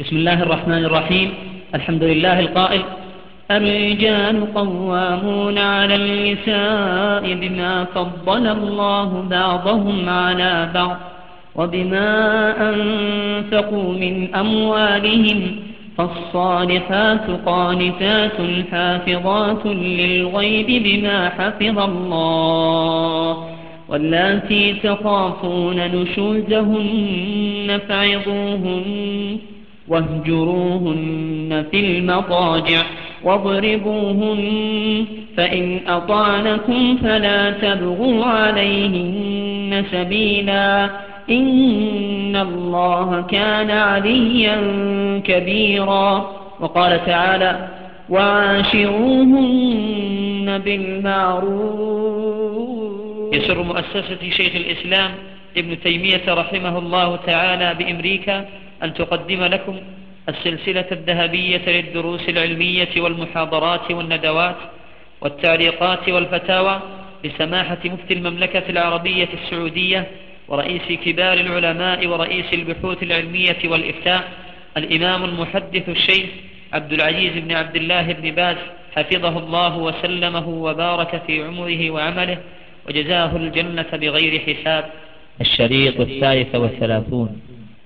بسم الله الرحمن الرحيم. الحمد لله القائل: الرجال قوامون على النساء بما فضل الله بعضهم على بعض وبما أنفقوا من أموالهم، فالصالحات قانتات حافظات للغيب بما حفظ الله، واللاتي تخافون نشوزهن فعظوهن واهجروهن في المضاجع واضربوهن، فإن أطعنكم فلا تبغوا عليهن سبيلا، إن الله كان عليا كبيرا. وقال تعالى: وعاشروهن بالمعروف. يسر مؤسسة شيخ الإسلام ابن تيمية رحمه الله تعالى بأمريكا أن تقدم لكم السلسلة الذهبية للدروس العلمية والمحاضرات والندوات والتعليقات والفتاوى لسماحة مفتي المملكة العربية السعودية ورئيس كبار العلماء ورئيس البحوث العلمية والإفتاء الإمام المحدث الشيخ عبد العزيز بن عبد الله بن باز، حفظه الله وسلمه وبارك في عمره وعمله وجزاه الجنة بغير حساب. الشريط 33.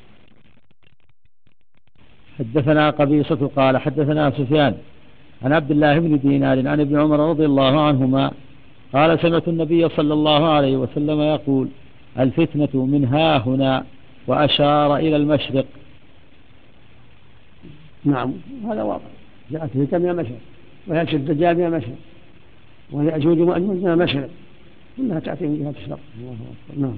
حدثنا قبيصة قال حدثنا سفيان عن عبد الله بن دينار عن ابن عمر رضي الله عنهما قال: سمعت النبي صلى الله عليه وسلم يقول: الفتنة من ها هنا، وأشار إلى المشرق. نعم، هذا واضح. جاءت الفتن من المشرق، ويأتي الدجال من المشرق، ويأجوج ومأجوج من المشرق، كلها تأتي من جهة الشرق. نعم.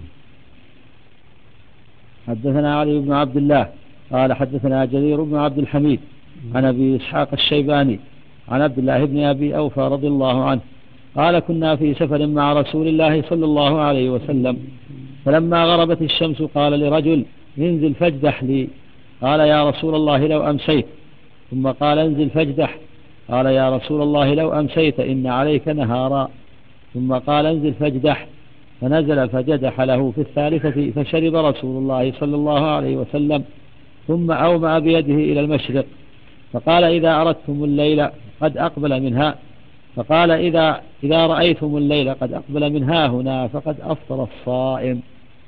حدثنا علي بن عبد الله قال حدثنا جرير بن عبد الحميد عن أبي إسحاق الشيباني عن عبد الله بن أبي أوفى رضي الله عنه قال: كنا في سفر مع رسول الله صلى الله عليه وسلم، فلما غربت الشمس قال لرجل: انزل فاجدح لي. قال: يا رسول الله لو أمسيت. ثم قال: انزل فاجدح. قال: يا رسول الله لو أمسيت إن عليك نهارا. ثم قال: انزل فاجدح. فنزل فجدح له في الثالثة، فشرب رسول الله صلى الله عليه وسلم، ثم أومأ بيده إلى المشرق فقال: إذا أردتم الليل قد أقبل منها، فقال: إذا رأيتم الليل قد أقبل من ها هنا فقد أفطر الصائم.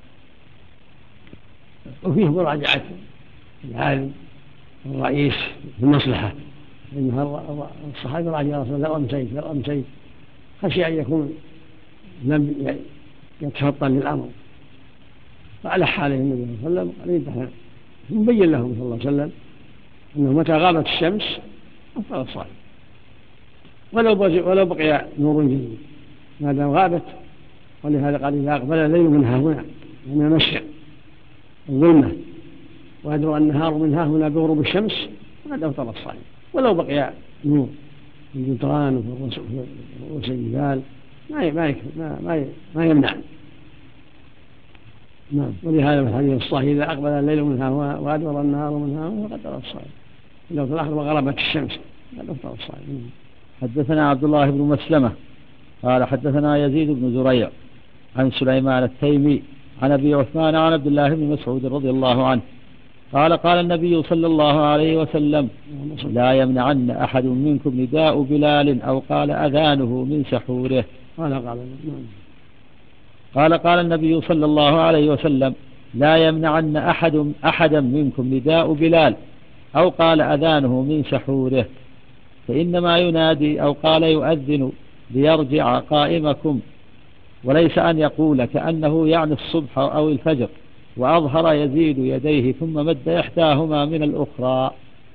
وفيه مراجعة العالم الرئيس في المصلحة، إنها الصحابي راجع يا رسول الله لو أمسيت خشي أن يكون لم يتفطن للأمر، فألح عليه النبي صلى الله عليه وسلم قال: يدحنا. مبين لهم صلى الله عليه وسلم أنه متى غابت الشمس أفطر الصائم، ولو بقي نور جديد ما دام غابت. ولهذا قال: إذا أقبل الليل من ها هنا، من المشرق الظلمة، وأدرى النهار من ها هنا بغروب الشمس، فقد أفطر الصائم، ولو بقي نور في الجدران وفي رؤوس الجبال ما يمنع. نعم. ولهذا في الحديث الصحيح: إذا أقبل الليل من ها هنا وأدبر النهار من ها هنا فقد أفطر الصائم، لو في الآخر وغربت الشمس فقد أفطر الصائم. حدثنا عبد الله بن مسلمة قال حدثنا يزيد بن زريع عن سليمان التيمي عن أبي عثمان عن عبد الله بن مسعود رضي الله عنه قال: قال النبي صلى الله عليه وسلم: لا يمنعن أحد منكم نداء بلال أو قال أذانه من سحوره. قال النبي صلى الله عليه وسلم: لا يمنعن أحدا منكم نداء بلال أو قال أذانه من سحوره، فإنما ينادي أو قال يؤذن ليرجع قائمكم، وليس أن يقول كأنه يعني الصبح أو الفجر، وأظهر يزيد يديه ثم مد إحداهما من الأخرى.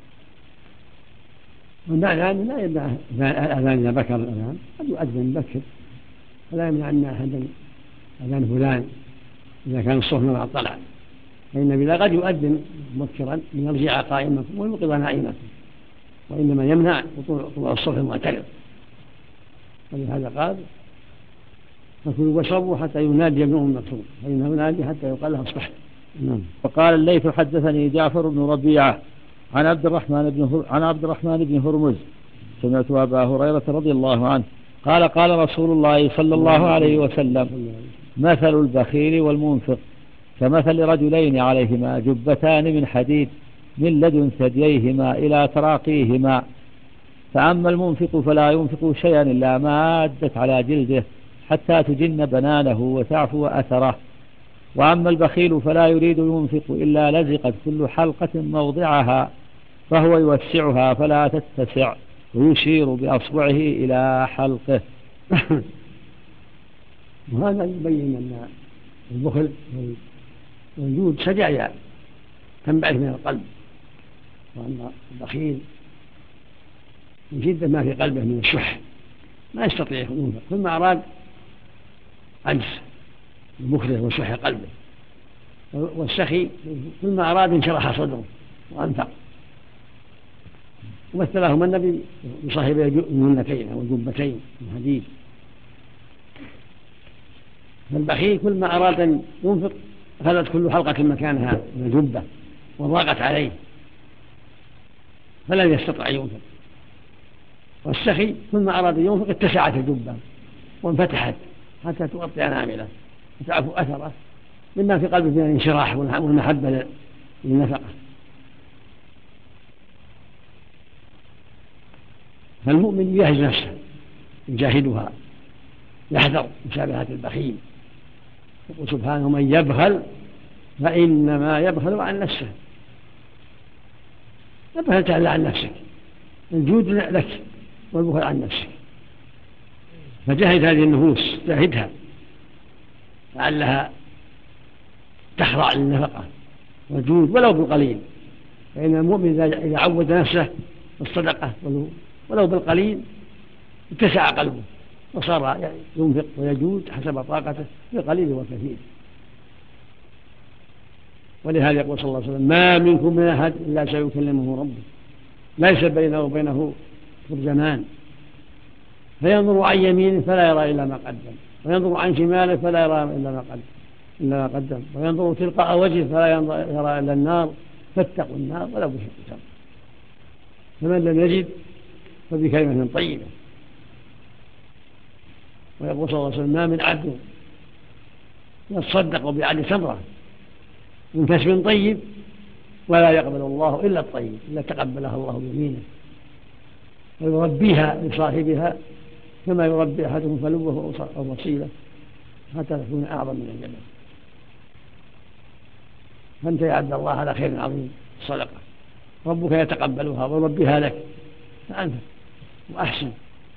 والمعنى لا يمنع الأذان إذا بكر الأذان، قد يؤذن بكر، فلا يمنع أن أحدا أذان فلان إذا كان الصبح ما طلع، فإن بلال قد يؤذن مبكرا ليرجع قائمكم ويوقظ نائمكم، وإنما يمنع طلوع الصبح المعترض. ولهذا قال: فكلوا واشربوا حتى ينادي ابن أم مكتوم، فإنه ينادي حتى يقال له أصبحت. وقال الليث: حدثني جعفر بن ربيعة عن عبد الرحمن بن هرمز سمعت أبا هريرة رضي الله عنه قال: قال رسول الله صلى الله عليه وسلم: مثل البخيل والمنفق كمثل رجلين عليهما جبتان من حديد، من لدن ثدييهما إلى تراقيهما. فأما المنفق فلا ينفق شيئا إلا ما أدت على جلده حتى تجن بنانه وتعفو أثره. وأما البخيل فلا يريد ينفق إلا لزقت كل حلقة موضعها، فهو يوسعها فلا تتسع، ويشير بأصبعه إلى حلقه. وهذا يبين أن البخل والجود سجايا تنبعث من القلب، وأن البخيل من شدة ما في قلبه من الشح ما يستطيع ينفق، كل ما أراد عجز ببخله وشح قلبه. والسخي كل ما أراد انشرح صدره وأنفق. ومثلهما النبي بصاحب الجنتين أو الجبتين من حديد. فالبخيل كل ما أراد أن ينفق أخذت كل حلقة مكانها من الجبة وضاقت عليه فلن يستطيع ينفق. والسخي كل ما أراد أن ينفق اتسعت الجبة وانفتحت حتى تغطي أنامله وتعفو أثره مما في قلبه من الانشراح والمحبة للنفقة. فالمؤمن يجاهد نفسه يجاهدها، يحذر مشابهة البخيل. يقول سبحانه: من يبخل فإنما يبخل عن نفسه. يبخل تعالى عن نفسك، الجود لك والبخل عن نفسك. فجاهد هذه النفوس، جاهدها لعلها تخضع للنفقة والجود ولو بالقليل. فإن المؤمن إذا عود نفسه بالصدقة ولو بالقليل اتسع قلبه وصار ينفق ويجود حسب طاقته بالقليل والكثير. ولهذا يقول صلى الله عليه وسلم: ما منكم من أحد إلا سيكلمه ربه ليس بينه وبينه ترجمان، فينظر عن يمينه فلا يرى إلا ما قدم، وينظر عن شماله فلا يرى إلا ما قدم، وينظر تلقاء وجهه فلا يرى إلا النار، فاتقوا النار ولو بشق تمر. فمن لم يجد فبكلمة طيبة. ويقول صلى الله عليه وسلم: ما من عبد يتصدق بعدل تمرة من كسب طيب ولا يقبل الله إلا الطيب إلا تقبلها الله بيمينه، ويربيها لصاحبها كما يربي أحدهم فلوه أو وصيله حتى تكون أعظم من الجبل. فأنت يا عبد الله على خير عظيم الصدقة، ربك يتقبلها ويربيها لك، فأنفق وأحسن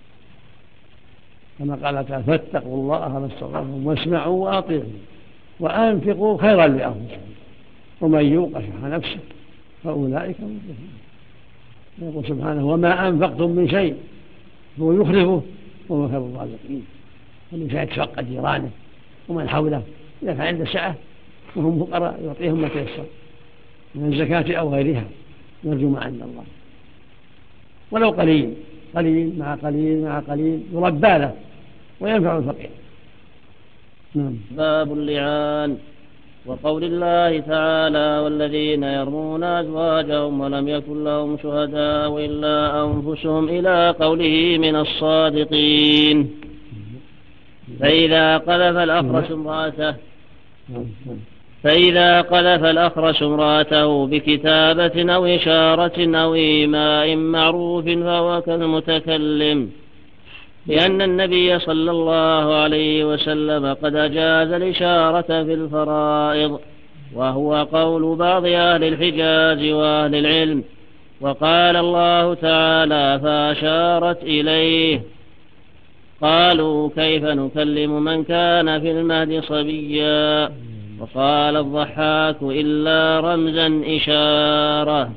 كما قال تعالى: فاتقوا الله ما استطعتم واسمعوا وأطيعوا وأنفقوا خيرا لأنفسكم ومن يوق شح نفسه فأولئك هم المفلحون. يقول سبحانه: وما أنفقتم من شيء هو يخلفه وهو خير الرازقين. فالإنسان يتفقد جيرانه ومن حوله إذا كان عنده سعة وهم فقراء يعطيهم ما تيسر من الزكاة أو غيرها، نرجو ما عند الله ولو قليل قليل مع قليل مع قليل يربى له وينفع الفقير. باب اللعان. وقول الله تعالى: والذين يرمون أزواجهم ولم يكن لهم شهداء إلا أنفسهم إلى قوله من الصادقين. فإذا قذف الأخرس امرأته بكتابة أو إشارة أو إيماء معروف فهو كالمتكلم، لأن النبي صلى الله عليه وسلم قد أجاز الإشارة في الفرائض، وهو قول بعض أهل الحجاز وأهل العلم. وقال الله تعالى: فأشارت إليه. قالوا: كيف نكلم من كان في المهد صبيا؟ وقال الضحاك: إلا رمزا إشارة.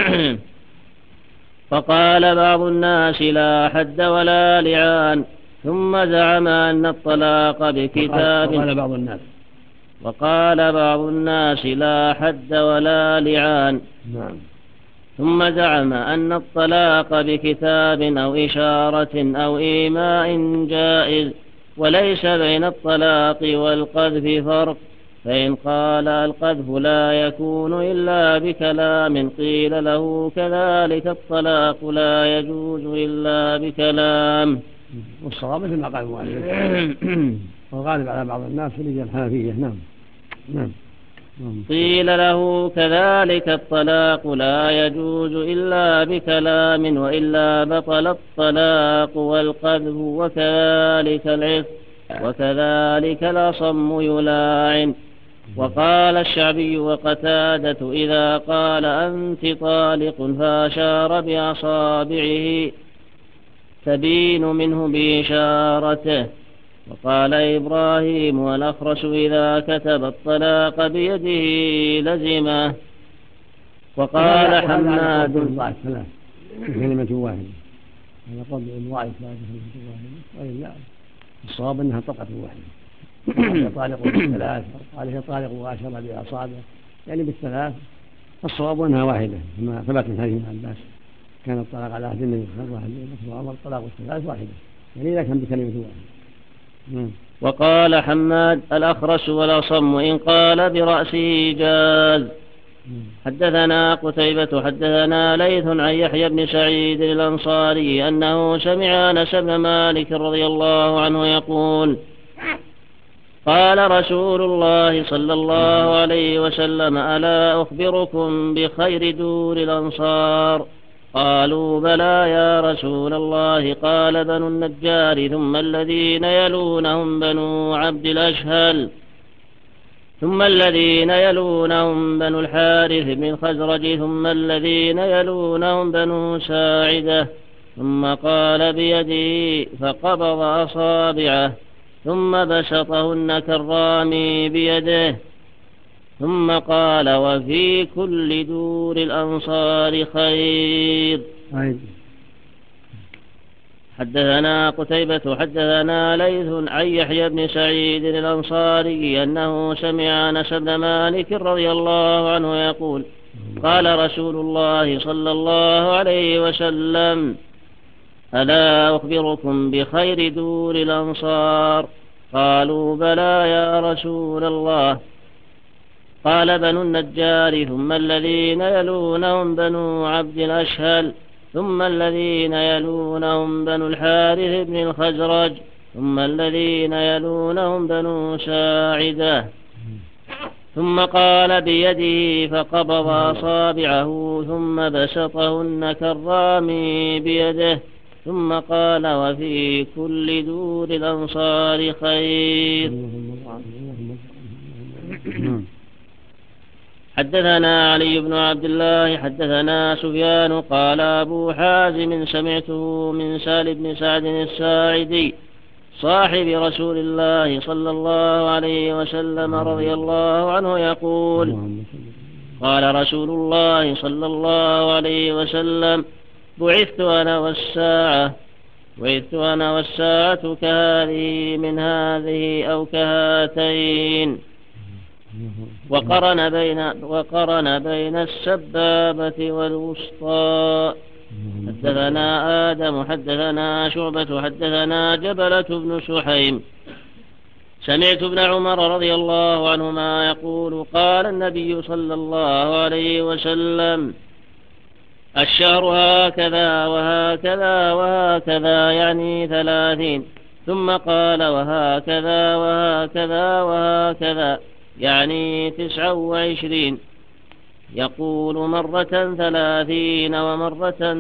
فقال بعض الناس: لا حد ولا لعان. ثم زعم أن الطلاق بكتاب. وقال بعض الناس: لا حد ولا لعان. ثم زعم أن الطلاق بكتاب أو إشارة أو إيماء جائز، وليس بين الطلاق والقذف فرق. فإن قال القذف لا يكون إلا بكلام قيل له كذلك الطلاق لا يجوز إلا بكلام. والصواب مثل ما قال المؤلف والغالب على بعض الناس في الحنفية. نعم. قيل له كذلك الطلاق لا يجوز إلا بكلام وإلا بطل الطلاق والقذف وكذلك العفق وكذلك الأصم يلاعن. وقال الشعبي وقتادة إذا قال أنت طالق فأشار بأصابعه تبين منه بإشارته. وقال إبراهيم والأخرس إذا كتب الطلاق بيده لزمه. وقال حماد كلمة واحدة هذا قول ضعيف لا كلمة واحدة وإلا الصواب أنها طلقة واحدة طالق بالثلاث قال هي طالق وأشار بأصابعه يعني بالثلاث الصواب أنها واحدة كما ثبت من حديث ابن عباس كان الطلاق على عهد النبي صلى الله عليه وسلم وأمر الطلاق بالثلاث واحدة يعني إذا كان بكلمة واحدة. وقال حماد الأخرس والأصم إن قال برأسه جاز. حدثنا قتيبة حدثنا ليث عن يحيى بن سعيد الأنصاري أنه سمع أنس بن مالك رضي الله عنه يقول قال رسول الله صلى الله عليه وسلم ألا أخبركم بخير دور الأنصار قالوا بلى يا رسول الله قال بنو النجار ثم الذين يلونهم بنو عبد الأشهل ثم الذين يلونهم بنو الحارث بن الخزرج ثم الذين يلونهم بنو ساعدة ثم قال بيده فقبض أصابعه ثم بسطهن كالرامي بيده ثم قال وفي كل دور الأنصار خير. حدثنا قتيبة حدثنا ليث عن يحيى بن سعيد الأنصاري أنه سمع أنس بن مالك رضي الله عنه يقول قال رسول الله صلى الله عليه وسلم ألا أخبركم بخير دور الأنصار قالوا بلى يا رسول الله قال بنو النجار ثم الذين يلونهم بنو عبد الأشهل ثم الذين يلونهم بنو الحارث بن الخزرج ثم الذين يلونهم بنو ساعدة ثم قال بيده فقبض أصابعه ثم بسطهن كالرامي بيده ثم قال وفي كل دور الأنصار خير. حدثنا علي بن عبد الله حدثنا سفيان قال أبو حازم سمعته من سهل بن سعد الساعدي صاحب رسول الله صلى الله عليه وسلم رضي الله عنه يقول قال رسول الله صلى الله عليه وسلم بعثت أنا والساعة كهذه من هذه أو كهاتين. وقرن بين السبابة والوسطى. حدثنا آدم حدثنا شعبة حدثنا جبلة بن سحيم سمعت ابن عمر رضي الله عنهما يقول قال النبي صلى الله عليه وسلم الشهر هكذا وهكذا وهكذا يعني 30 ثم قال وهكذا وهكذا وهكذا يعني 29 يقول مرة 30 ومرة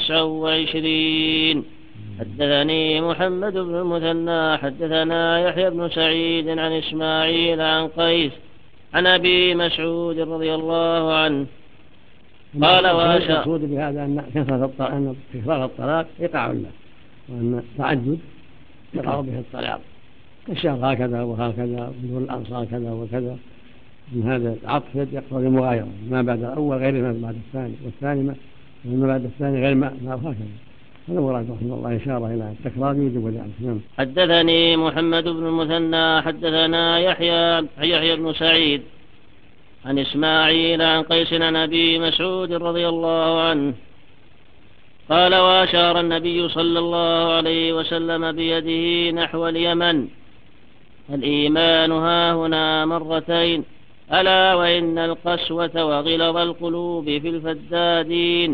29. حدثني محمد بن المثنى حدثنا يحيى بن سعيد عن إسماعيل عن قيس عن أبي مسعود رضي الله عنه قال المقصود بهذا أن تكرار الطلاق يقع له وأن التعدد يقع به الطلاق كالشهر هكذا وهكذا بدون الأنصار كذا وكذا من هذا العطف يقتضي المغايرة ما بعد الأول غير ما بعد الثاني والثاني ما بعد الثاني غير ما وهكذا. هذا مراد رحمه الله إشارة إلى التكرار يوجب ذلك. حدثني محمد بن المثنى حدثنا يحيى بن سعيد عن إسماعيل عن قيس عن أبي مسعود رضي الله عنه قال وأشار النبي صلى الله عليه وسلم بيده نحو اليمن الإيمان هاهنا مرتين ألا وإن القسوة وغلظ القلوب في الفدادين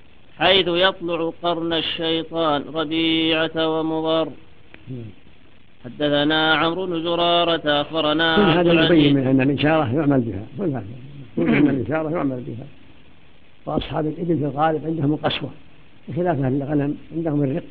حيث يطلع قرن الشيطان ربيعة ومضر. حدثنا عمرو بن زرارة أخبرنا كل عبد هذا يبين العزيز. من أن الإشارة يعمل بها، كل أن الإشارة يعمل بها. وأصحاب الإبل في الغالب عندهم القسوة بخلاف أهل الغنم عندهم الرقة.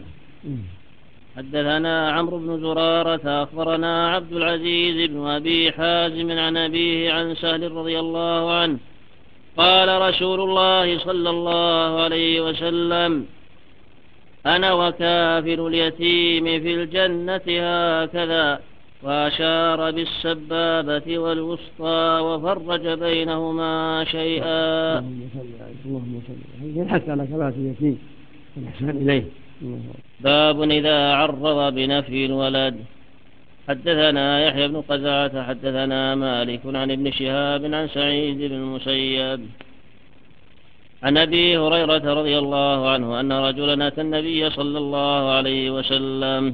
حدثنا عمرو بن زرارة أخبرنا عبد العزيز بن أبي حازم عن أبيه عن سهل رضي الله عنه قال رسول الله صلى الله عليه وسلم: أنا وكافل اليتيم في الجنة هكذا، وأشار بالسبابة والوسطى وفرج بينهما شيئا. اللهم صل حتى على كفالة اليتيم والإحسان إليه. باب إذا عرض بنفي الولد. حدثنا يحيى بن قزعة حدثنا مالك عن ابن شهاب عن سعيد بن المسيب عن أبي هريرة رضي الله عنه أن رجلا أتى النبي صلى الله عليه وسلم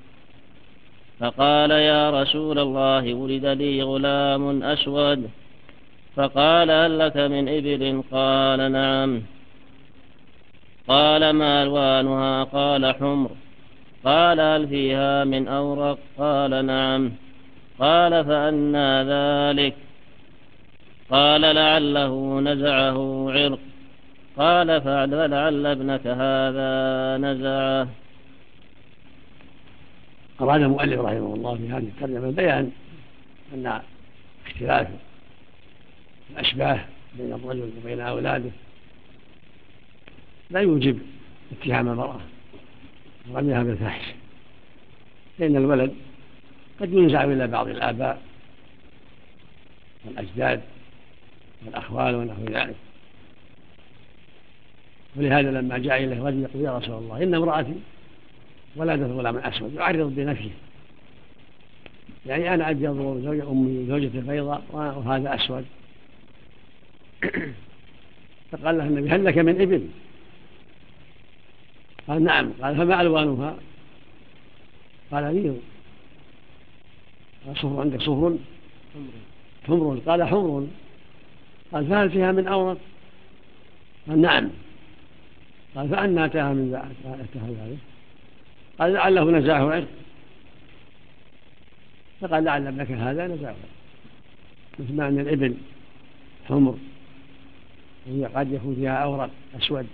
فقال: يا رسول الله، ولد لي غلام أسود. فقال: هل لك من إبل؟ قال: نعم. قال: ما ألوانها؟ قال: حمر. قال: هل فيها من أورق؟ قال: نعم. قال: فأنى ذلك؟ قال: لعله نزعه عرق. قال: فلعل ابنك هذا نزعه. أراد المؤلف رحمه الله في هذه الترجمة بيان أن اختلاف الأشباه بين الرجل وبين أولاده لا يوجب اتهام المرأة ورميها بالفحش، لأن الولد قد ينزع إلى بعض الآباء والأجداد والأخوال ونحو ذلك. ولهذا لما جاء إليه رجل يقول: يا رسول الله، إن امرأتي ولدت غلاما أسود يعرض بنفسه، يعني أنا أبيض وزوجة أمي زوجتي بيضاء وهذا أسود. فقال له النبي: هل لك من إبل؟ قال: نعم. قال: فما ألوانها؟ قال: بيض. قال: صفر عندك؟ صفر حمر. قال: حمر. قال: فهل فيها من أورق؟ قال: نعم. قال: فأنى أتاها من ذلك؟ قال: لعله نزعه عرق. فقال: لعل ابنك هذا نزعه عرق، مثل ما أن الإبل حمر وهي قد يكون فيها أورق أسود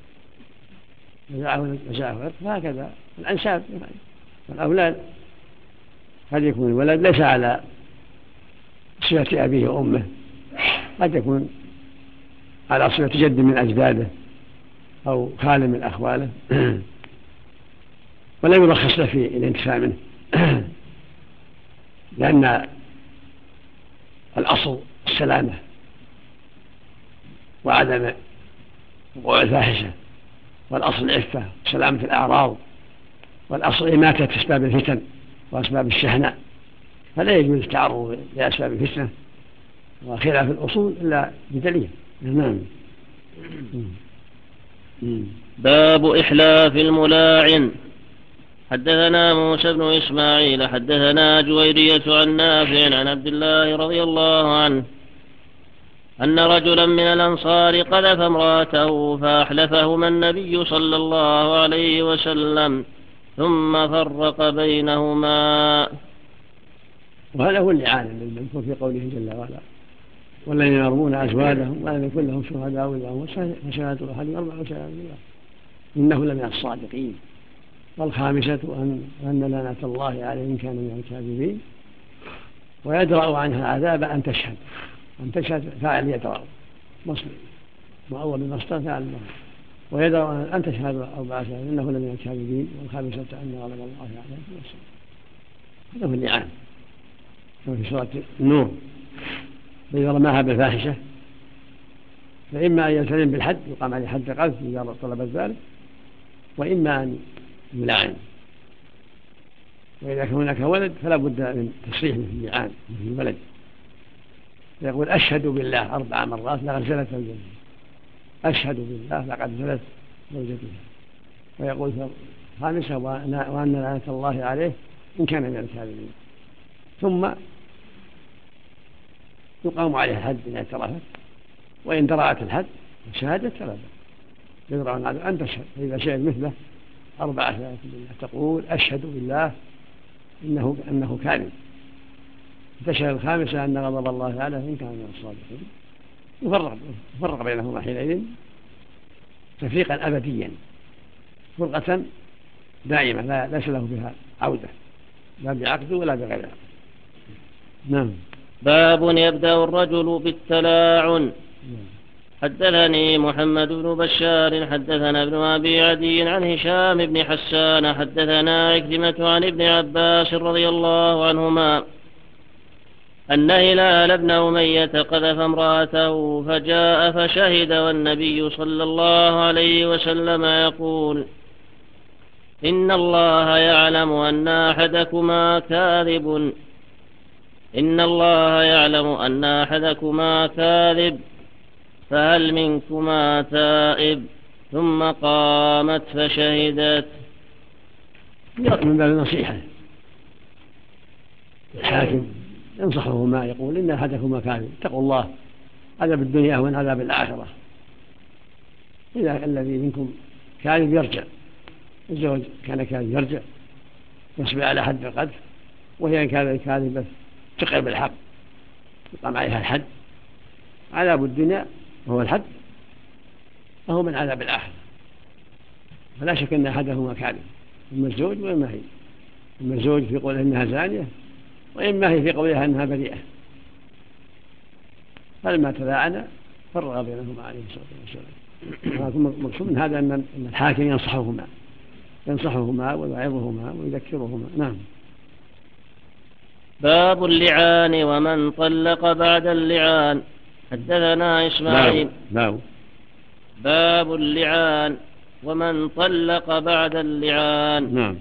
نزعه عرق، فهكذا الأنساب والأولاد قد يكون الولد ليس على صفة أبيه وأمه، قد يكون على صفة جد من أجداده أو خال من أخواله، ولا يرخص له في الانتفاع منه، لأن الأصل السلامة وعدم وقوع الفاحشة، والأصل العفة وسلامة الأعراض، والأصل إماتة أسباب الفتن وأسباب الشحناء، فلا يجوز التعرض لأسباب الفتنة وخلاف الأصول إلا بدليل. نعم. باب إحلاف الملاعن. حدثنا موسى بن إسماعيل حدثنا جويرية عن نافع عن عبد الله رضي الله عنه أن رجلا من الأنصار قذف امرأته فأحلفهما النبي صلى الله عليه وسلم ثم فرق بينهما. وهذا هو اللعان المذكور في قوله جل وعلا: والذين يرمون أزواجهم ولم يكن لهم شهداء إلا أنفسهم فشهادة أحدهم 4 شهادات بالله إنه لمن الصادقين. والخامسة أن لعنة الله عليه إن كان من الكاذبين. ويدرأ عنها عذاب أن تشهد فاعل يدرأ مصدر مؤول بالمصدر فاعل الله، ويدرأ أن تشهد 4 شهادات إنه لمن الكاذبين. والخامسة أن غضب الله عليه في الصلاة. هذا هو اللعان في سورة النور. فإذا رماها بالفاحشة فإما أن يلتزم بالحد يقام عليه حد قذف إذا طلبت ذلك، وإما أن يلعن. وإذا كان هناك ولد فلا بد من تصريح مثل اللعان مثل الولد، يقول: أشهد بالله 4 مرات لقد زنت زوجتها، أشهد بالله لقد زنت زوجتها. ويقول في الخامسة: وأن لعنة الله عليه إن كان من الكاذبين. ثم يقام عليه الحد إن اعترفت، وإن درأت الحد الشهادة ثلاثة يدرأ أن تشهد، فإذا شهد مثله 4 شهادات بالله تقول: أشهد بالله أنه كاذب. تشهد الخامسة أن غضب الله تعالى إن كان من الصادقين. يفرق بينهما حينئذ تفريقا أبديا، فرقة دائمة لا ليس له بها عودة، لا بعقد ولا بغير عقد. نعم. باب يبدأ الرجل بالتلاعن. حدثني محمد بن بشار حدثنا ابن أبي عدي عن هشام بن حسان حدثنا عكرمة عن ابن عباس رضي الله عنهما أن هلال بن أمية قذف امرأته فجاء فشهد والنبي صلى الله عليه وسلم يقول: إن الله يعلم أن أحدكما كاذب، إن الله يعلم أن أحدكما كاذب، فهل منكما تائب؟ ثم قامت فشهدت. من باب النصيحة الحاكم ينصحهما يقول: إن أحدكما كاذب، اتقوا الله، عذاب الدنيا وإن عذاب الآخرة. إذا الذي منكم كاذب يرجع، الزوج كان كاذب يرجع يصبر على حد القذف، وهي إن كانت كاذبة تقر بالحق يقام عليها الحد. عذاب الدنيا وهو الحد وهو من عذاب الآخرة، فلا شك أن أحدهما كاذب، إما الزوج وإما هي، إما الزوج في قوله إنها زانية وإما هي في قولها إنها بريئة. فلما تلاعن فرق بينهما عليه الصلاة والسلام. مقصود من هذا أن الحاكم ينصحهما ويعظهما ويذكرهما. نعم. باب اللعان ومن طلق بعد اللعان. حدثنا إسماعيل. باب اللعان ومن طلق بعد اللعان. نعم.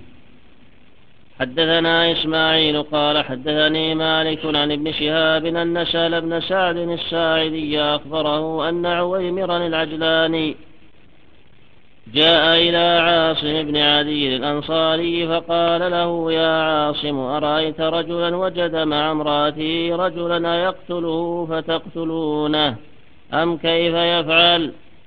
حدثنا إسماعيل قال حدثني مالك عن ابن شهاب أن سهل بن سعد الساعدي أخبره أن عويمرا العجلاني جاء إلى عاصم بن عدي الأنصاري فقال له: يا عاصم، أرأيت رجلا وجد مع امرأته رجلا يقتله فتقتلونه أم كيف يفعل؟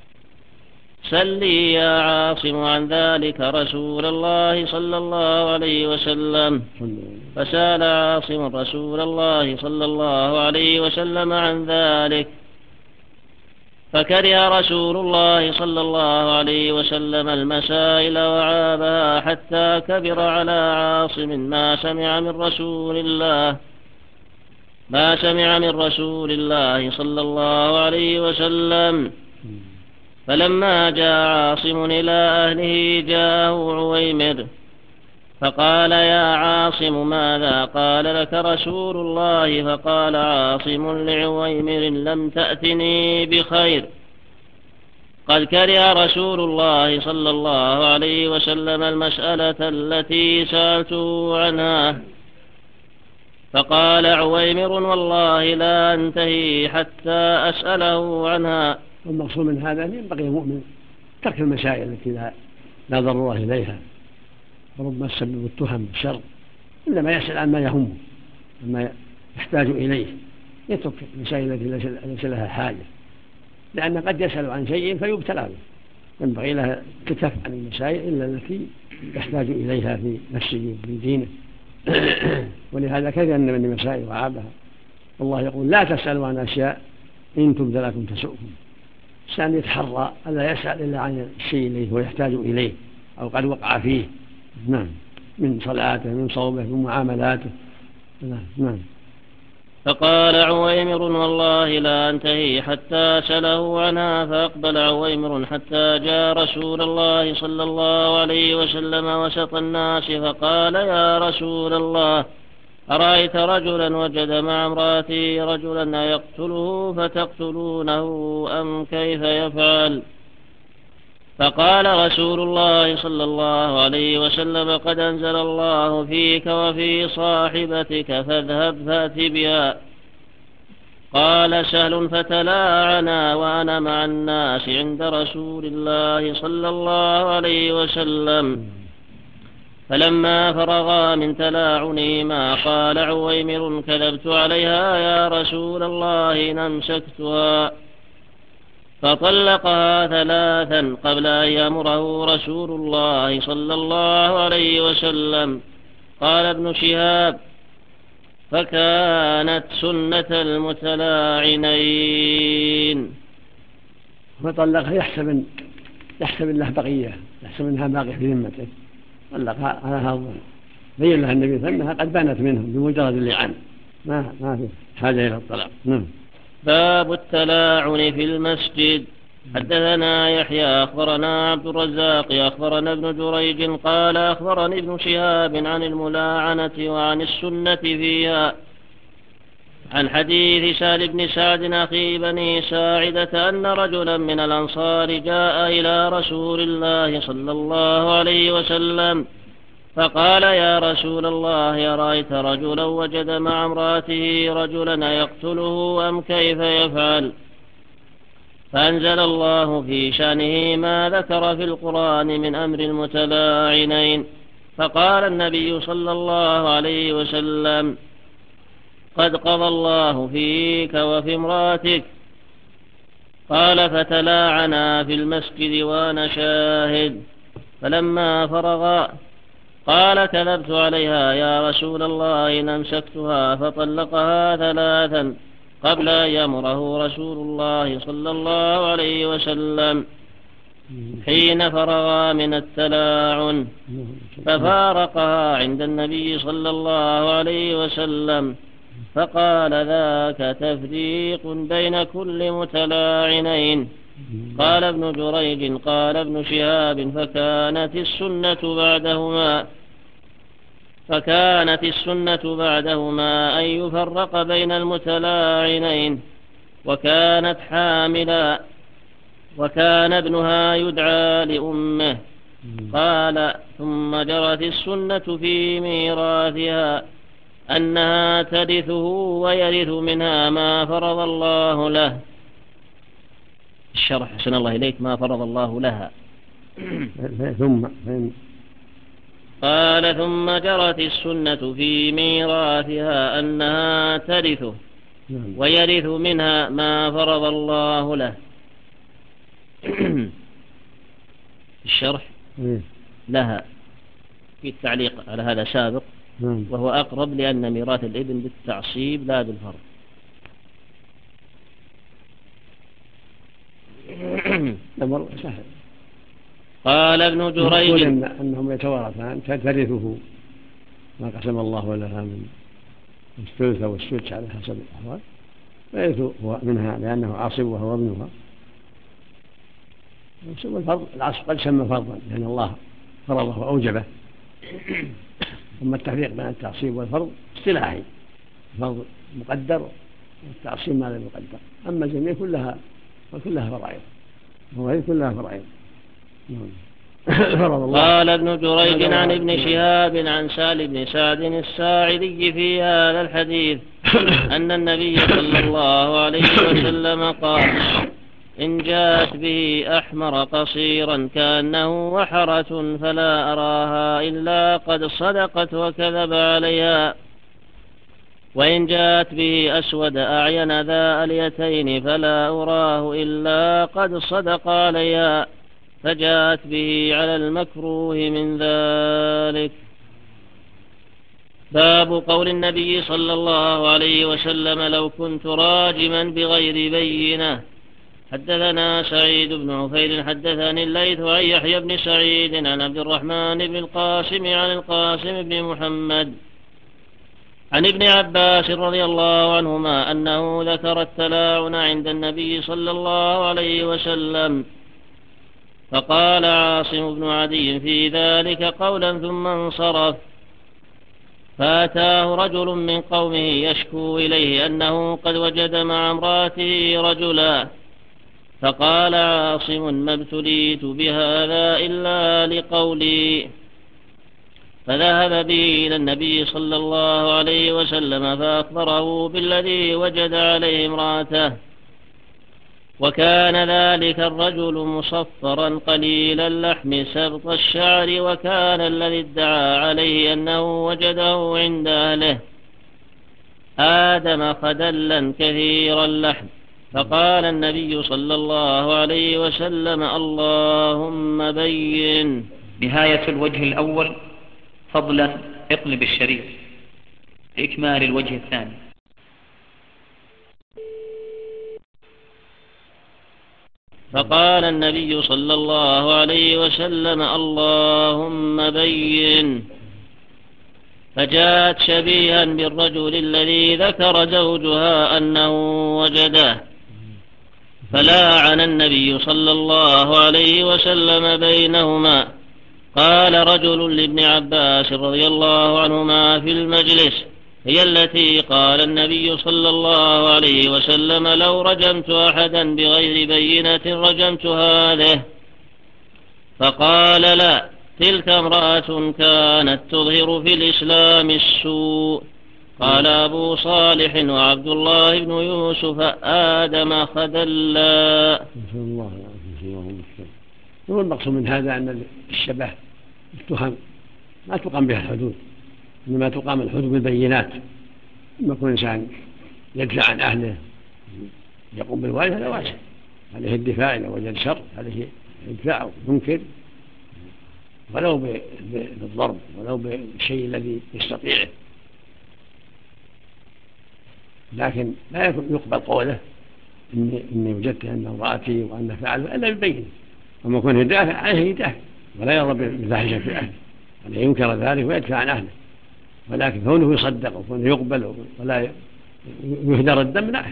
سلي يا عاصم عن ذلك رسول الله صلى الله عليه وسلم. فسأل عاصم رسول الله صلى الله عليه وسلم عن ذلك، فكره رسول الله صلى الله عليه وسلم المسائل وعابها حتى كبر على عاصم ما سمع من رسول الله صلى الله عليه وسلم. فلما جاء عاصم إلى أهله جاءه عويمر فقال: يا عاصم، ماذا قال لك رسول الله؟ فقال عاصم لعويمر: لم تأتني بخير، قد كره رسول الله صلى الله عليه وسلم المسألة التي سألته عنها. فقال عويمر: والله لا أنتهي حتى أسأله عنها. والمقصود من هذا ينبغي المؤمن ترك المسائل التي لا ضرورة إليها، وربما تسبب التهم الشر، إنما يسأل عن ما يهمه عما يحتاج إليه، يترك المسائل التي ليس لها حاجة، لأن قد يسأل عن شيء فيبتلى به. ينبغي له الكتف عن المسائل إلا التي يحتاج إليها في نفسه وفي دينه. ولهذا كثيرا من المسائل وعابها. الله يقول: لا تسألوا عن أشياء إن تبد لكم تسؤكم. الإنسان يتحرى ألا يسأل إلا عن الشيء الذي هو يحتاج إليه أو قد وقع فيه. نعم. من صلاته، من صومه، من معاملاته. نعم. فقال عويمر: والله لا أنتهي حتى سأله عنها. فأقبل عويمر حتى جاء رسول الله صلى الله عليه وسلم وسط الناس فقال: يا رسول الله، أرأيت رجلا وجد مع امرأته رجلا يقتله فتقتلونه أم كيف يفعل؟ فقال رسول الله صلى الله عليه وسلم: قد أنزل الله فيك وفي صاحبتك فاذهب فأت بها. قال سهل: فتلاعنا وأنا مع الناس عند رسول الله صلى الله عليه وسلم. فلما فرغا من تلاعنهما قال عويمر: كذبت عليها يا رسول الله إن أمسكتها. فطلقها 3 قبل أن يأمره رسول الله صلى الله عليه وسلم. قال ابن شهاب: فكانت سنة المتلاعنين. فطلقها يحسب له بقية، يحسب انها باقية في ذمته، طلقها على هذا الظن. بين لها النبي صلى الله عليه وسلم انها قد بانت منه بمجرد اللعان، ما في حاجة إلى الطلاق. باب التلاعن في المسجد. حدثنا يحيى أخبرنا عبد الرزاق أخبرنا ابن جريج قال أخبرني ابن شهاب عن الملاعنة وعن السنة فيها، عن حديث سهل بن سعد أخي بني ساعدة أن رجلا من الأنصار جاء إلى رسول الله صلى الله عليه وسلم فقال: يا رسول الله، أرأيت رجلا وجد مع امرأته رجلا يقتله أم كيف يفعل؟ فأنزل الله في شأنه ما ذكر في القرآن من أمر المتلاعنين، فقال النبي صلى الله عليه وسلم: قد قضى الله فيك وفي امرأتك. قال: فتلاعنا في المسجد وأنا شاهد. فلما فرغا قال: كذبت عليها يا رسول الله إن أمسكتها فطلقها 3 قبل أن يأمره رسول الله صلى الله عليه وسلم حين فرغا من التلاعن، ففارقها عند النبي صلى الله عليه وسلم فقال: ذاك تفريق بين كل متلاعنين. قال ابن جريج قال ابن شهاب: فكانت السنة بعدهما أن يفرق بين المتلاعنين، وكانت حاملا وكان ابنها يدعى لأمه. قال: ثم جرت السنة في ميراثها أنها ترثه ويرث منها ما فرض الله له. الشرح حسن الله إليك: ما فرض الله لها. قال: ثم جرت السنة في ميراثها أنها ترثه ويرث منها ما فرض الله له. الشرح لها في التعليق على هذا سابق، وهو أقرب لأن ميراث الابن بالتعصيب لا بالفرض. سهل. قال ابن جريج: أنهم يتوارثان، ترثه ما قسم الله لها من الثلث والسدس على حسب الأحوال، ويرث هو منها لأنه عاصبها وابنها. والفرض العصب قد سمى فرضا لأن الله فرضه وأوجبه. ثم التفريق بين التعصيب والفرض اصطلاحي، الفرض مقدر والتعصيب ما لم يقدر. أما الجميع كلها فرائض، وهي كلها فرائض. قال ابن جريج عن ابن شهاب عن سهل بن سعد الساعدي في هذا الحديث أن النبي صلى الله عليه وسلم قال: إن جاءت به أحمر قصيرا كأنه وحرة فلا أراها إلا قد صدقت وكذب عليها، وإن جاءت به أسود أعين ذا اليتين فلا أراه إلا قد صدق عليها، فجاءت به على المكروه من ذلك. باب قول النبي صلى الله عليه وسلم: لو كنت راجما بغير بينة. حدثنا سعيد بن عفير حدثني الليث عن يحيى بن سعيد عن عبد الرحمن بن القاسم عن القاسم بن محمد عن ابن عباس رضي الله عنهما أنه ذكر التلاعن عند النبي صلى الله عليه وسلم، فقال عاصم بن عدي في ذلك قولا ثم انصرف. فأتاه رجل من قومه يشكو إليه أنه قد وجد مع امرأته رجلا، فقال عاصم: ما ابتليت بهذا إلا لقولي. فذهب به إلى النبي صلى الله عليه وسلم فأخبره بالذي وجد عليه امرأته، وكان ذلك الرجل مصفرا قليل اللحم سبط الشعر، وكان الذي ادعى عليه أنه وجده عند أهله آدم خدلا كثير اللحم. فقال النبي صلى الله عليه وسلم: اللهم بين. نهاية الوجه الأول: فضلا اقلب الشريط لإكمال الوجه الثاني. فقال النبي صلى الله عليه وسلم: اللهم بين. فجاءت شبيها بالرجل الذي ذكر زوجها أنه وجده، فلاعن النبي صلى الله عليه وسلم بينهما. قال رجل لابن عباس رضي الله عنهما في المجلس: هي التي قال النبي صلى الله عليه وسلم: لو رجمت أحدا بغير بينة رجمت هذه. فقال: لا، تلك امرأة كانت تظهر في الإسلام السوء. قال أبو صالح: وعبد الله بن يوسف آدم خذلا. هو المقصود من هذا أن الشبه التهم ما تقام بها الحدود، إنما تقام الحدود بالبينات. لما يكون إنسان يدفع عن أهله يقوم بالواجب هذا واجب، عليه الدفاع إذا وجد شر، عليه يدفع وينكر ولو بالضرب ولو بالشيء الذي يستطيعه، لكن لا يقبل قوله إني وجدت أن امرأتي وأن فعل إلا بالبينة. وما يكون يدافع عليه يدافع ولا يرى بفاحشة في أهله، عليه ينكر ذلك ويدفع عن أهله، ولكن كونه يصدق وكونه يقبل ولا يهدر الدم لا.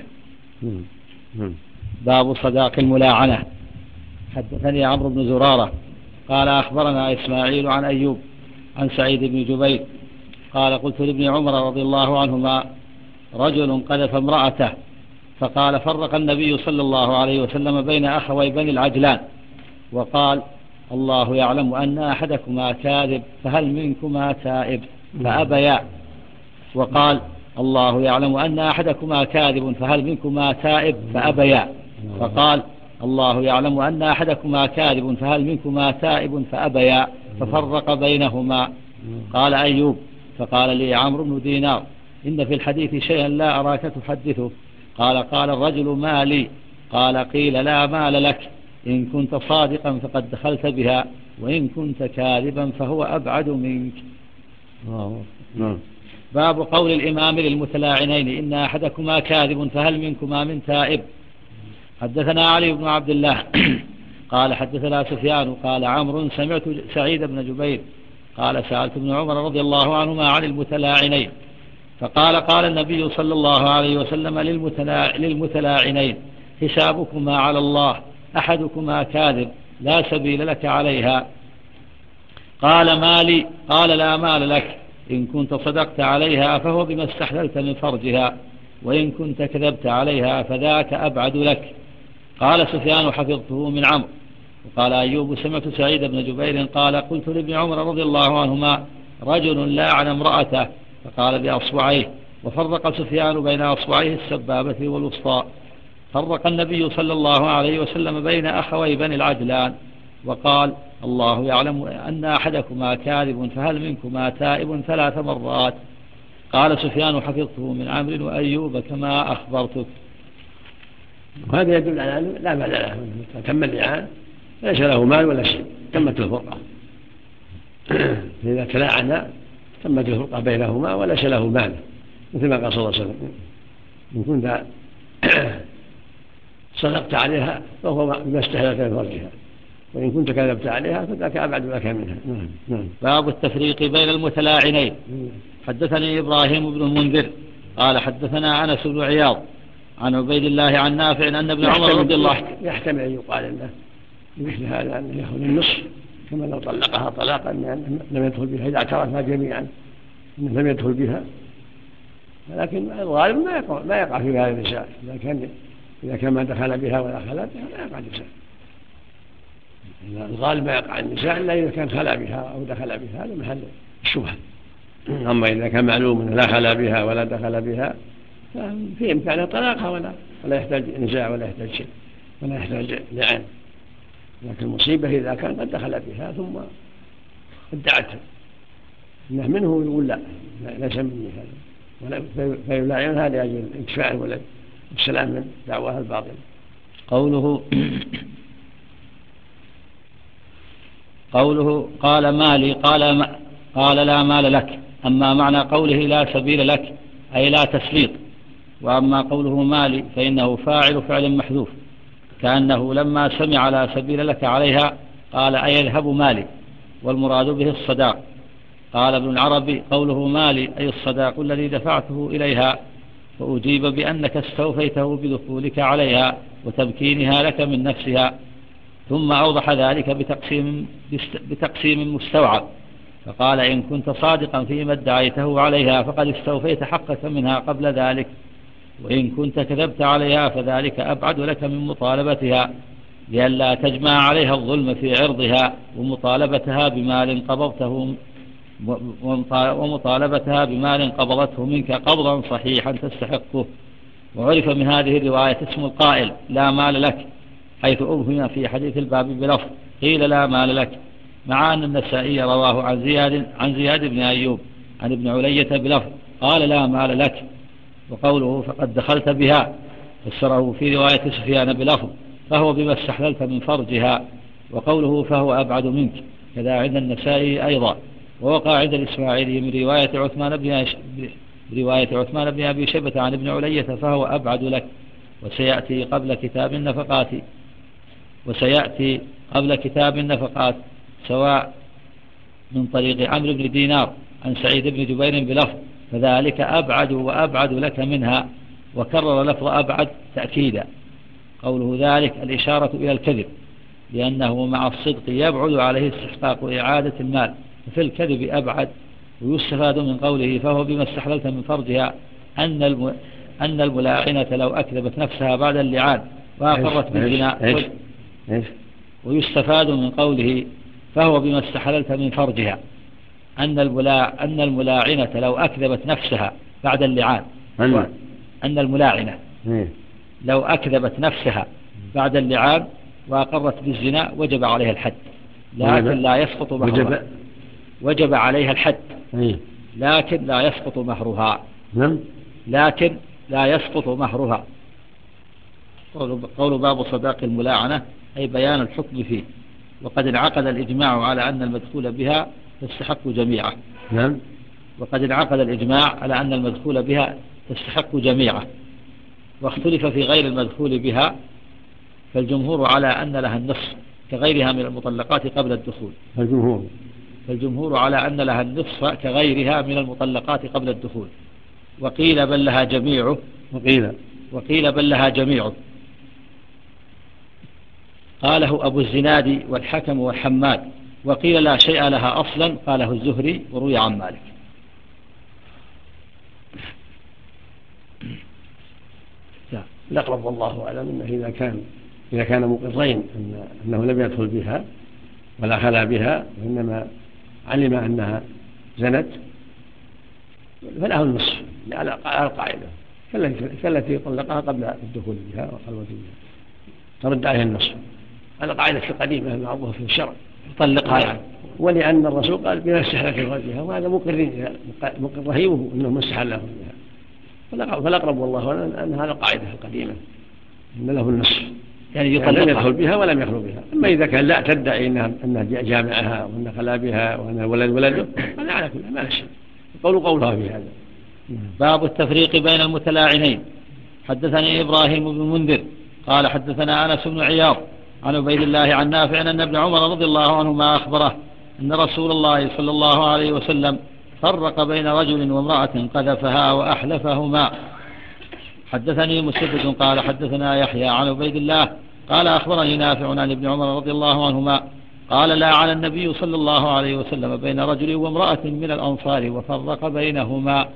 باب صداق الملاعنة. حدثني عمرو بن زرارة قال أخبرنا إسماعيل عن أيوب عن سعيد بن جبير قال قلت لابن عمر رضي الله عنهما: رجل قذف امرأته، فقال: فرق النبي صلى الله عليه وسلم بين أخوي بني العجلان وقال: الله يعلم أن أحدكما كاذب فهل منكما تائب؟ فأبيا. وقال: الله يعلم أن أحدكما كاذب فهل منكما تائب؟ فأبيا. فقال: الله يعلم أن أحدكما كاذب فهل منكما تائب؟ فأبيا. ففرق بينهما. قال أيوب: فقال لي عمرو بن دينار: إن في الحديث شيئا لا أراك تحدثه. قال الرجل: ما لي؟ قال: قيل: لا مال لك، إن كنت صادقا فقد دخلت بها، وإن كنت كاذبا فهو أبعد منك. باب قول الإمام للمتلاعنين: إن أحدكما كاذب فهل منكما من تائب؟ حدثنا علي بن عبد الله قال حدثنا سفيان قال عمرو: سمعت سعيد بن جبير قال: سألت ابن عمر رضي الله عنهما عن المتلاعنين، فقال: قال النبي صلى الله عليه وسلم للمتلاعنين: حسابكما على الله، أحدكما كاذب لا سبيل لك عليها. قال: ما لي؟ قال: لا مال لك، إن كنت صدقت عليها فهو بما استحللت من فرجها، وإن كنت كذبت عليها فذاك أبعد لك. قال سفيان: حفظته من عمرو. وقال أيوب: سمعت سعيد بن جبير قال: قلت لابن عمر رضي الله عنهما: رجل لاعن امرأته، فقال بأصبعيه، وفرق سفيان بين أصبعيه السبابة والوسطى. فرق النبي صلى الله عليه وسلم بين أخوي بني العجلان وقال: الله يعلم أن أحدكما كاذب فهل منكما تائب 3 مرات. قال سفيان: حفظته من عمرو وأيوب كما أخبرتك. وهذا يدل على أنه لا مال له، تم اللعان ليس له مال ولا شيء، تمت الفرقة. إذا تلاعنا تمت الفرقة بينهما وليس له مال، مثل ما قال صلى الله عليه وسلم: إن كنت صدقت عليها فهو بما استحللت من فرجها، وإن كنت كذبت عليها فذاك أبعد لك منها. باب التفريق بين المتلاعنين. حدثني إبراهيم بن المنذر قال حدثنا أنس بن عياض عن عبيد الله عن نافع أن ابن عمر رضي الله عنه يحتمل أن يقال له مثل هذا أن يأخذ النصف، كما لو طلقها طلاقا لم يدخل بها إذا اعترفها جميعا أنه لم يدخل بها، ولكن الغالب ما يقع في هذا النساء. إذا كان ما دخل بها ولا خلا بها لا يقع النساء. الغالب ما يقع النساء إلا إذا كان خلا بها أو دخل بها، هذا محل الشبهة. أما إذا كان معلوم أنه لا خلا بها ولا دخل بها ففي إمكانه طلاقها ولا يحتاج نزاع ولا يحتاج شيء ولا يحتاج لعن. لكن المصيبة إذا كان قد دخل بها ثم ادعته إنه منه، يقول لا ليس مني هذا، فيلاعنها لأجل انتفاع الولد والسلام من دعواها الباطل. قوله قال: مالي؟ قال: لا مال لك، أما معنى قوله لا سبيل لك أي لا تسليط، وأما قوله مالي فإنه فاعل فعل محذوف، كأنه لما سمع لا سبيل لك عليها قال أي يذهب مالي، والمراد به الصداق. قال ابن العربي قوله مالي أي الصداق الذي دفعته إليها، فأجيب بأنك استوفيته بدخولك عليها وتمكينها لك من نفسها. ثم أوضح ذلك بتقسيم مستوعب، فقال إن كنت صادقا فيما ادعيته عليها فقد استوفيت حقك منها قبل ذلك، وإن كنت كذبت عليها فذلك أبعد لك من مطالبتها، لئلا تجمع عليها الظلم في عرضها ومطالبتها بمال قبضته منك قبضا صحيحا تستحقه. وعرف من هذه الرواية اسم القائل لا مال لك، حيث أبهم في حديث الباب بلفظ قيل لا مال لك، مع أن النسائي رواه عن زياد بن أيوب عن ابن علية بلفظ قال لا مال لك. وقوله فقد دخلت بها فسره في رواية سفيان بلفظ فهو بما استحللت من فرجها، وقوله فهو أبعد منك كذا عند النسائي أيضا. ووقع عند الإسماعيلي من رواية عثمان بن أبي شيبة عن ابن علية فهو أبعد لك. وسيأتي قبل كتاب النفقات سواء من طريق عمرو بن دينار عن سعيد بن جبير بلفظ فذلك أبعد وأبعد لك منها، وكرر لفظ أبعد تأكيدا. قوله ذلك الإشارة إلى الكذب، لأنه مع الصدق يبعد عليه استحقاق إعادة المال، وفي الكذب أبعد. ويستفاد من قوله فهو بما استحللت من فرجها أن الملاعنة لو أكذبت نفسها بعد اللعان وأقرت بالزنا. ويستفاد من قوله فهو بما استحللت من فرجها أن الملاعنة لو أكذبت نفسها بعد اللعان، أن الملاعنة لو أكذبت نفسها بعد اللعان وأقرت بالزنا وجب عليها الحد، لكن لا يسقط مهرها. وجب عليها الحد لكن لا يسقط مهرها. لكن لا يسقط مهرها. قول باب صداق الملاعنة أي بيان الحكم فيه. وقد انعقد الإجماع على أن المدخول بها تستحق جميعه. وقد انعقد الإجماع على أن المدخول بها تستحق جميعه. واختلف في غير المدخول بها، فالجمهور على أن لها النصف كغيرها من المطلقات قبل الدخول. فالجمهور على أن لها النصف كغيرها من المطلقات قبل الدخول. وقيل بل لها جميعه. وقيل بل لها جميعه. قاله أبو الزناد والحكم والحماد. وقيل لا شيء لها أصلا، قاله الزهري وروي عن مالك. الأقرب والله أعلم أنه إذا كان مقرين أنه لم يدخل بها ولا خلا بها وإنما علم أنها زنت فله النصف على القاعدة كالتي طلقها قبل الدخول بها وخلوة بها ترد عليها النصف على قاعدة القديمة المعروفة في الشرع يطلقها يعني. ولأن الرسول قال بما استحل في فرجها، وهذا مقر رهيبه أنه ما استحل له بها. فالأقرب والله أن هذا قاعدة القديمة أن له النصف، يعني لم يدخل بها ولم يخلو بها. أما إذا كان لا تدعي أنها جامعها وأن خلا بها وأن الولد ولده هذا على كل ما نشأ قولها في هذا. باب التفريق بين المتلاعنين. حدثني إبراهيم بن منذر قال حدثنا أنس بن عياض عن عبيد الله عن نافع أن ابن عمر رضي الله عنهما أخبره أن رسول الله صلى الله عليه وسلم فرق بين رجل وامرأة قذفها وأحلفهما. حدثني مسدد قال حدثنا يحيى عن عبيد الله قال أخبرني نافع عن ابن عمر رضي الله عنهما قال لا على النبي صلى الله عليه وسلم بين رجل وامرأة من الأنصار وفرق بينهما.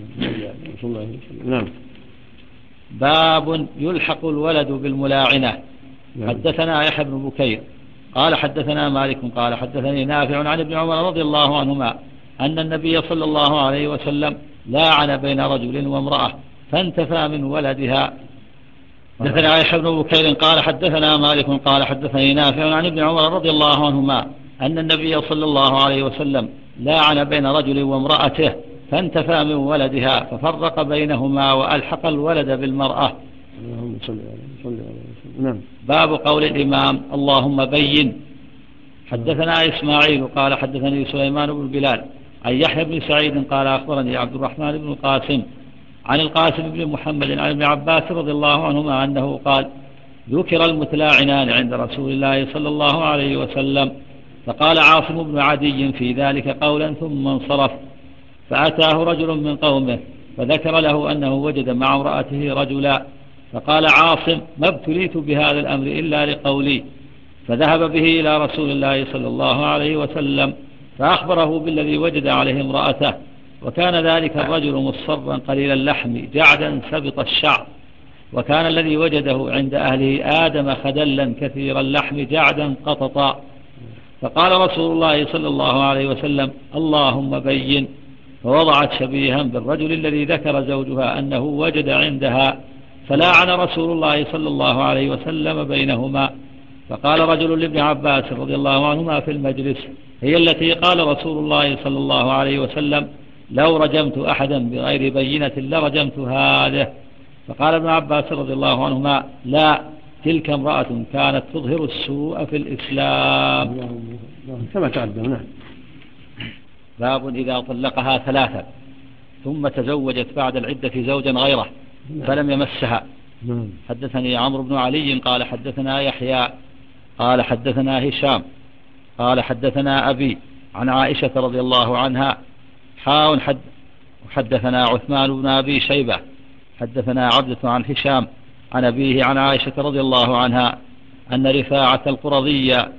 باب يلحق الولد بالملاعنة. حدثنا يحيى بن بكير قال حدثنا مالك قال حدثني نافع عن ابن عمر رضي الله عنهما أن النبي صلى الله عليه وسلم لاعن بين رجل وامرأة فانتفى من ولدها. حدثنا يحيى بن بكير قال حدثنا مالك قال حدثني نافع عن ابن عمر رضي الله عنهما أن النبي صلى الله عليه وسلم لاعن بين رجل وامرأته فانتفى من ولدها ففرق بينهما وألحق الولد بالمرأة. باب قول الإمام اللهم بين. حدثنا إسماعيل قال حدثني سليمان بن بلال عن يحيى بن سعيد قال أخبرني عبد الرحمن بن القاسم عن القاسم بن محمد عن ابن عباس رضي الله عنهما أنه قال ذكر المتلاعنان عند رسول الله صلى الله عليه وسلم، فقال عاصم بن عدي في ذلك قولا ثم انصرف، فأتاه رجل من قومه فذكر له أنه وجد مع امرأته رجلا، فقال عاصم ما ابتليت بهذا الأمر إلا لقولي، فذهب به إلى رسول الله صلى الله عليه وسلم فأخبره بالذي وجد عليه امرأته، وكان ذلك الرجل مصفرا قليل اللحم جعدا سبط الشعر، وكان الذي وجده عند أهله آدم خدلا كثير اللحم جعدا قططا، فقال رسول الله صلى الله عليه وسلم اللهم بين، فوضعت شبيها بالرجل الذي ذكر زوجها أنه وجد عندها، فلاعن رسول الله صلى الله عليه وسلم بينهما. فقال رجل لابن عباس رضي الله عنهما في المجلس هي التي قال رسول الله صلى الله عليه وسلم لو رجمت أحدا بغير بينة لرجمت هذه. فقال ابن عباس رضي الله عنهما لا، تلك امرأة كانت تظهر السوء في الإسلام. كما تقدم. نعم. باب إذا طلقها ثلاثا ثم تزوجت بعد العدة زوجا غيره فلم يمسها. حدثني عمرو بن علي قال حدثنا يحيى قال حدثنا هشام قال حدثنا أبي عن عائشة رضي الله عنها حدثنا عثمان بن أبي شيبة حدثنا عبدة عن هشام عن أبيه عن عائشة رضي الله عنها أن رفاعة القرظية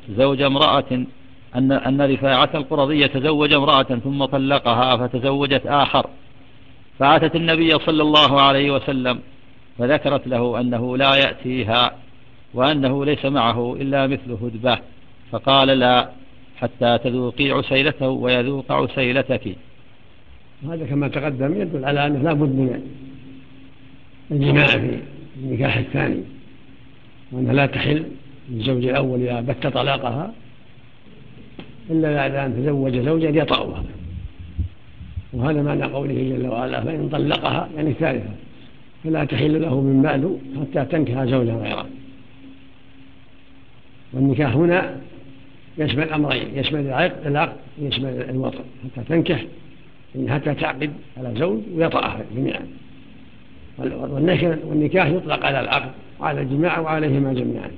تزوج امرأة ثم طلقها فتزوجت آخر، فأتت النبي صلى الله عليه وسلم فذكرت له أنه لا يأتيها وأنه ليس معه إلا مثل هدبة، فقال لا حتى تذوقي عسيلته ويذوق عسيلتك. هذا كما تقدم يدل على أنه لا بد من الجماع في النكاح الثاني، وأنها لا تحل للزوج الأول إذا بت طلاقها إلا بعد أن تزوج زوجا يطأها، وهذا معنى قوله جل وعلا فإن طلقها يعني ثالثة فلا تحل له من بعد حتى تنكح زوجا غيره. والنكاح هنا يشمل أمرين، يشمل العقد ويشمل الوطء، حتى تنكح يعني حتى تعقد على زوج ويطأها جميعا. والنكاح يطلق على العقد وعلى الجماع وعليهما جميعا.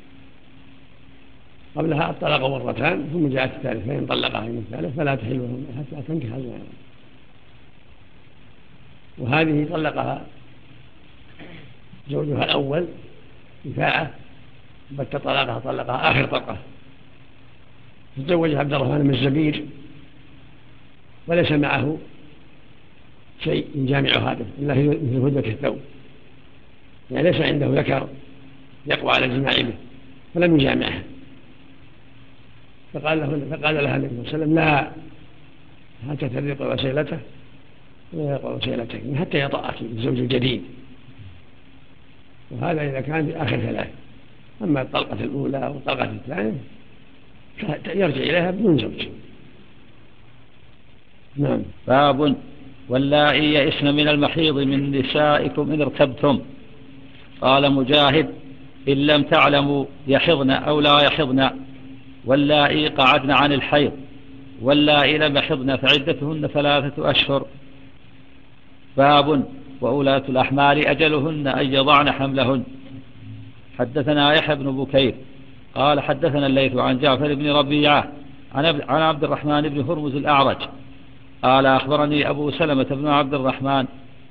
قبلها الطلاق مرتان ثم جاءت الثالث، فإن طلقها من الثالث فلا تحل له حتى تنكح زوجا. وهذه طلقها زوجها الأول رفاعة بت طلاقها طلقها آخر طلقة، تزوج عبد الرحمن بن الزبير وليس معه شيء يجامع هذا إلا مثل هدبة الثوب، يعني ليس عنده ذكر يقوى على الجماع به فلم يجامعها، فقال لها النبي صلى الله عليه وسلم لا حتى تذوق عسيلته ويذوق عسيلتك حتى يطأك الزوج الجديد. وهذا إذا كان في آخر ثلاث. أما الطلقة الأولى والطلقة الثانية يرجع إليها بدون زوج. نعم. باب واللائي يئسن من المحيض من نسائكم إن ارتبتم. قال مجاهد إن لم تعلموا يحضن أو لا يحضن، واللائي قعدن عن الحيض، واللائي لم يحضن فعدتهن 3 أشهر. باب وأولاة الأحمال أجلهن أن يضعن حملهن. حدثنا يحيى بن بكير قال حدثنا الليث عن جعفر بن ربيعة عن عبد الرحمن بن هرمز الأعرج قال أخبرني أبو سلمة بن عبد الرحمن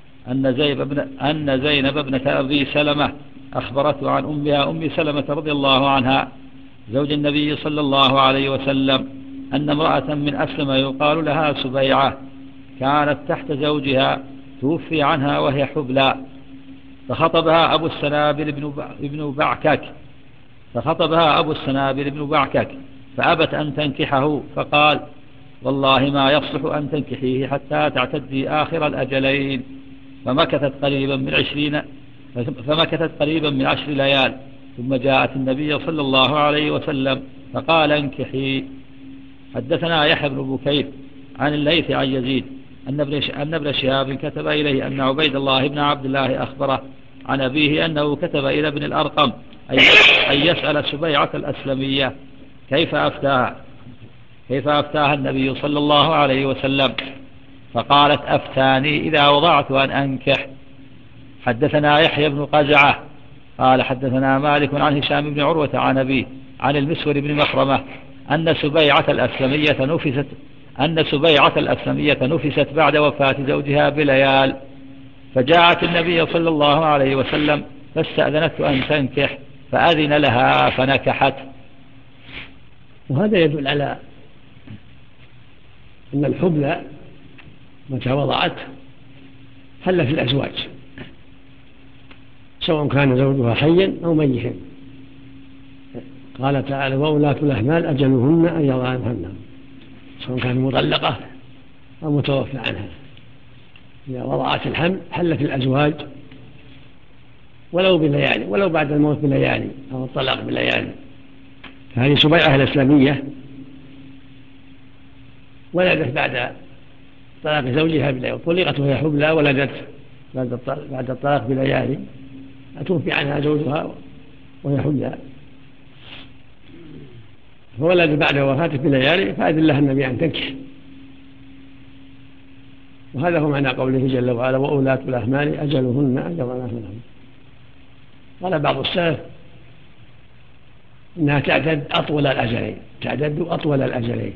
أن زينب ابنة أبي سلمة أخبرته عن أمها أم سلمة رضي الله عنها زوج النبي صلى الله عليه وسلم أن امرأة من أسلم يقال لها سبيعة كانت تحت زوجها توفي عنها وهي حبلى، فخطبها أبو السنابل بن بعكك فأبت أن تنكحه، فقال والله ما يصلح أن تنكحيه حتى تعتدي آخر الأجلين، فمكثت قريبا من 10 ليال، ثم جاءت النبي صلى الله عليه وسلم فقال انكحي. حدثنا يحيى بن بكير عن الليث عن يزيد أن ابن شهاب كتب إليه أن عبيد الله بن عبد الله أخبره عن أبيه أنه كتب إلى ابن الأرقم أن يسأل سبيعة الأسلمية كيف أفتاها، كيف أفتاها النبي صلى الله عليه وسلم؟ فقالت أفتاني إذا وضعت أن أنكح. حدثنا يحيى بن قزعة قال حدثنا مالك عن هشام بن عروة عن أبيه عن المسور بن مخرمة أن سبيعة الأسلمية نفست بعد وفاة زوجها بليال، فجاءت النبي صلى الله عليه وسلم فاستأذنت أن تنكح فأذن لها فنكحت. وهذا يدل على أن الحبلى متى وضعت حل في الأزواج سواء كان زوجها حيا أو ميتا. قال تعالى وأولاة الأحمال أجلهن أن يضعن حملهن، سواء كانت مطلقة أو متوفى عنها. إذا وضعت الحمل حل في الأزواج ولو بليالي، ولو بعد الموت بليالي أو الطلاق بليالي. هذه سبيعة الإسلامية ولدت بعد طلاق زوجها بليالي، طلقت وهي حبلى، ولدت بعد الطلاق بليالي، أتوفي عنها زوجها وهي حبلى، فولد بعد وفاته بليالي فأذن لها النبي أن تنكح. وهذا هو معنى قوله جل وعلا وأولاة الأحمال أجلهن أن يضعن حملهن. قال بعض السلف إنها تعتد أطول الأجلين،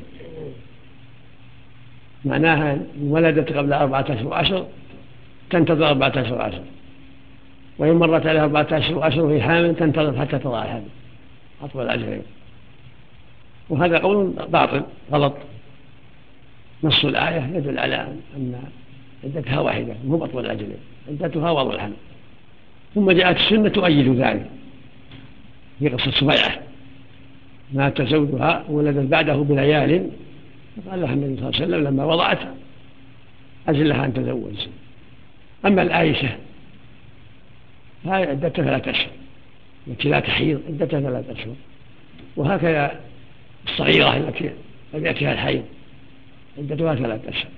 معناها إن ولدت قبل 4 أشهر وعشر تنتظر 4 أشهر وعشر، وإن مرت عليها 4 أشهر وعشر وهي حامل تنتظر حتى تضع الحمل، أطول الأجلين. وهذا قول باطل غلط. نص الآية يدل على أن عدتها واحدة مو أطول الأجلين، عدتها وضع الحمل. ثم جاءت السنة تؤيد ذلك في قصة سبيعة مات زوجها وولدت بعده بليال، فقال لها النبي صلى الله عليه وسلم لما وضعت أجل لها أن تزوج. أما العائشة فهي عدتها 3 أشهر التي لا تحيض، عدتها 3 أشهر، وهكذا الصغيرة التي لم يأتها الحيض عدتها 3 أشهر.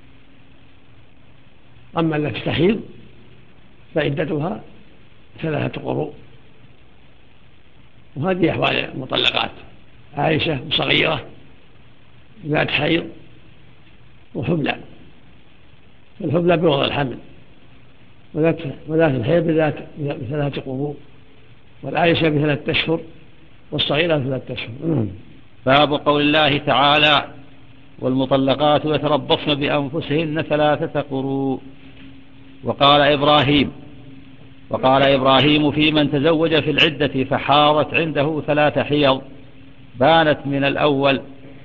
أما التي تحيض فعدتها 3 قروء. وهذه أحوال المطلقات: عائشة وصغيرة ذات حيض وحبلى. الحبلى بوضع الحمل، وذات الحيض ب3 قروء، والعائشة ب3 أشهر، والصغيرة ب3 أشهر. باب قول الله تعالى والمطلقات يتربصن بأنفسهن 3 قروء. وقال إبراهيم في من تزوج في العدة فحارت عنده 3 حيض بانت من الأول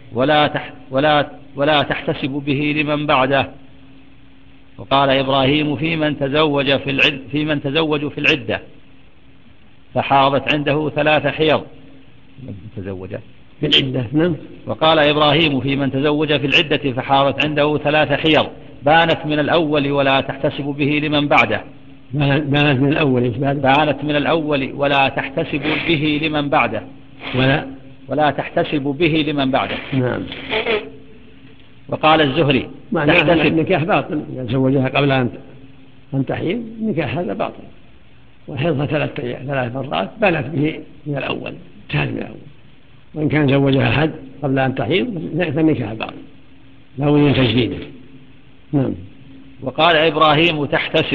ولا تحتسب به لمن بعده. وقال إبراهيم في من تزوج في العدة فحارت عنده 3 حيض تزوج في العدة. نعم. وقال إبراهيم في من تزوج في العدة فحارت عنده 3 حيض بانت من الأول ولا تحتسب به لمن بعده. بانت من الأول ولا تحتسب به لمن بعده. ولا تحتسب به لمن بعده. نعم. وقال الزهري معناها النكاح باطل، إذا تزوجها قبل أن تحيض النكاح هذا باطل، وحيضها 3 مرات بانت به من الأول، انتهت من الأول. وإن كان زوجها حد قبل أن تحيض فالنكاح باطل لا بد تجديده. نعم. وقال إبراهيم تحتسب،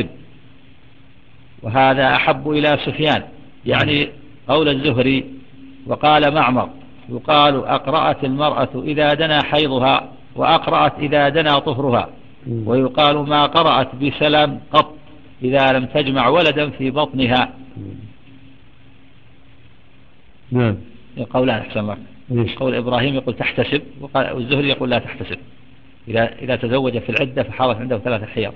وهذا أحب إلى سفيان يعني قول الزهري. وقال معمر يقال أقرأت المرأة إذا دنا حيضها وأقرأت إذا دنا طهرها، ويقال ما قرأت بسلام قط إذا لم تجمع ولدا في بطنها. نعم. قولان أحسن الله. قول إبراهيم يقول تحتسب، والزهري يقول لا تحتسب إذا تزوج في العدة فحارت عنده 3 حيض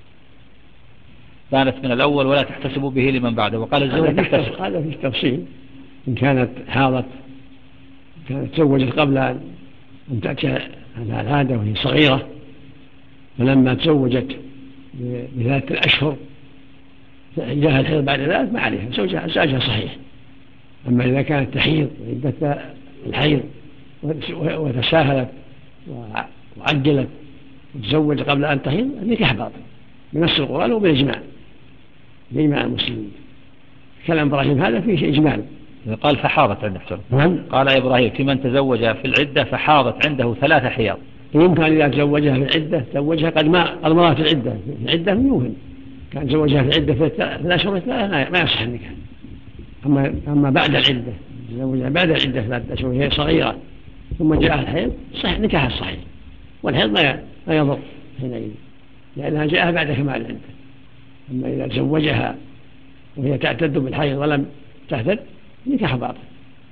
بانت من الأول ولا تحتسب به لمن بعده. وقال الزهري تحتسب. هذا في التفصيل، إن كانت حاضت كانت تزوجت قبل أن تأتي العادة وهي صغيرة، فلما تزوجت ب3 أشهر جاءها الحيض بعد ذلك ما عليها، زوجها صحيح. أما إذا كانت تحيض عدة الحيض وتساهلت وعجلت وتزوج قبل أن تحيض النكاح باطل بنص القرآن وبالإجماع المسلمين. كلام إبراهيم هذا فيه إجمال قال فحاضت عنده قال إبراهيم في من تزوج في العدة فحاضت عنده 3 حيض. يمكن إذا تزوجها في العدة تزوجها قد ما المرأة في العدة يوهن كان تزوجها في العدة في 3 أشهر ما يصح النكاح. أما بعد العدة تزوجها بعد العدة 3 أشهر وهي صغيرة ثم جاء الحيض صح نكاح الصحيح، والحيض لا يضر حينئذ لأنها جاءها بعد كمال العدة. أما إذا تزوجها وهي تعتد بالحيض ولم تحتد نكاح باطل.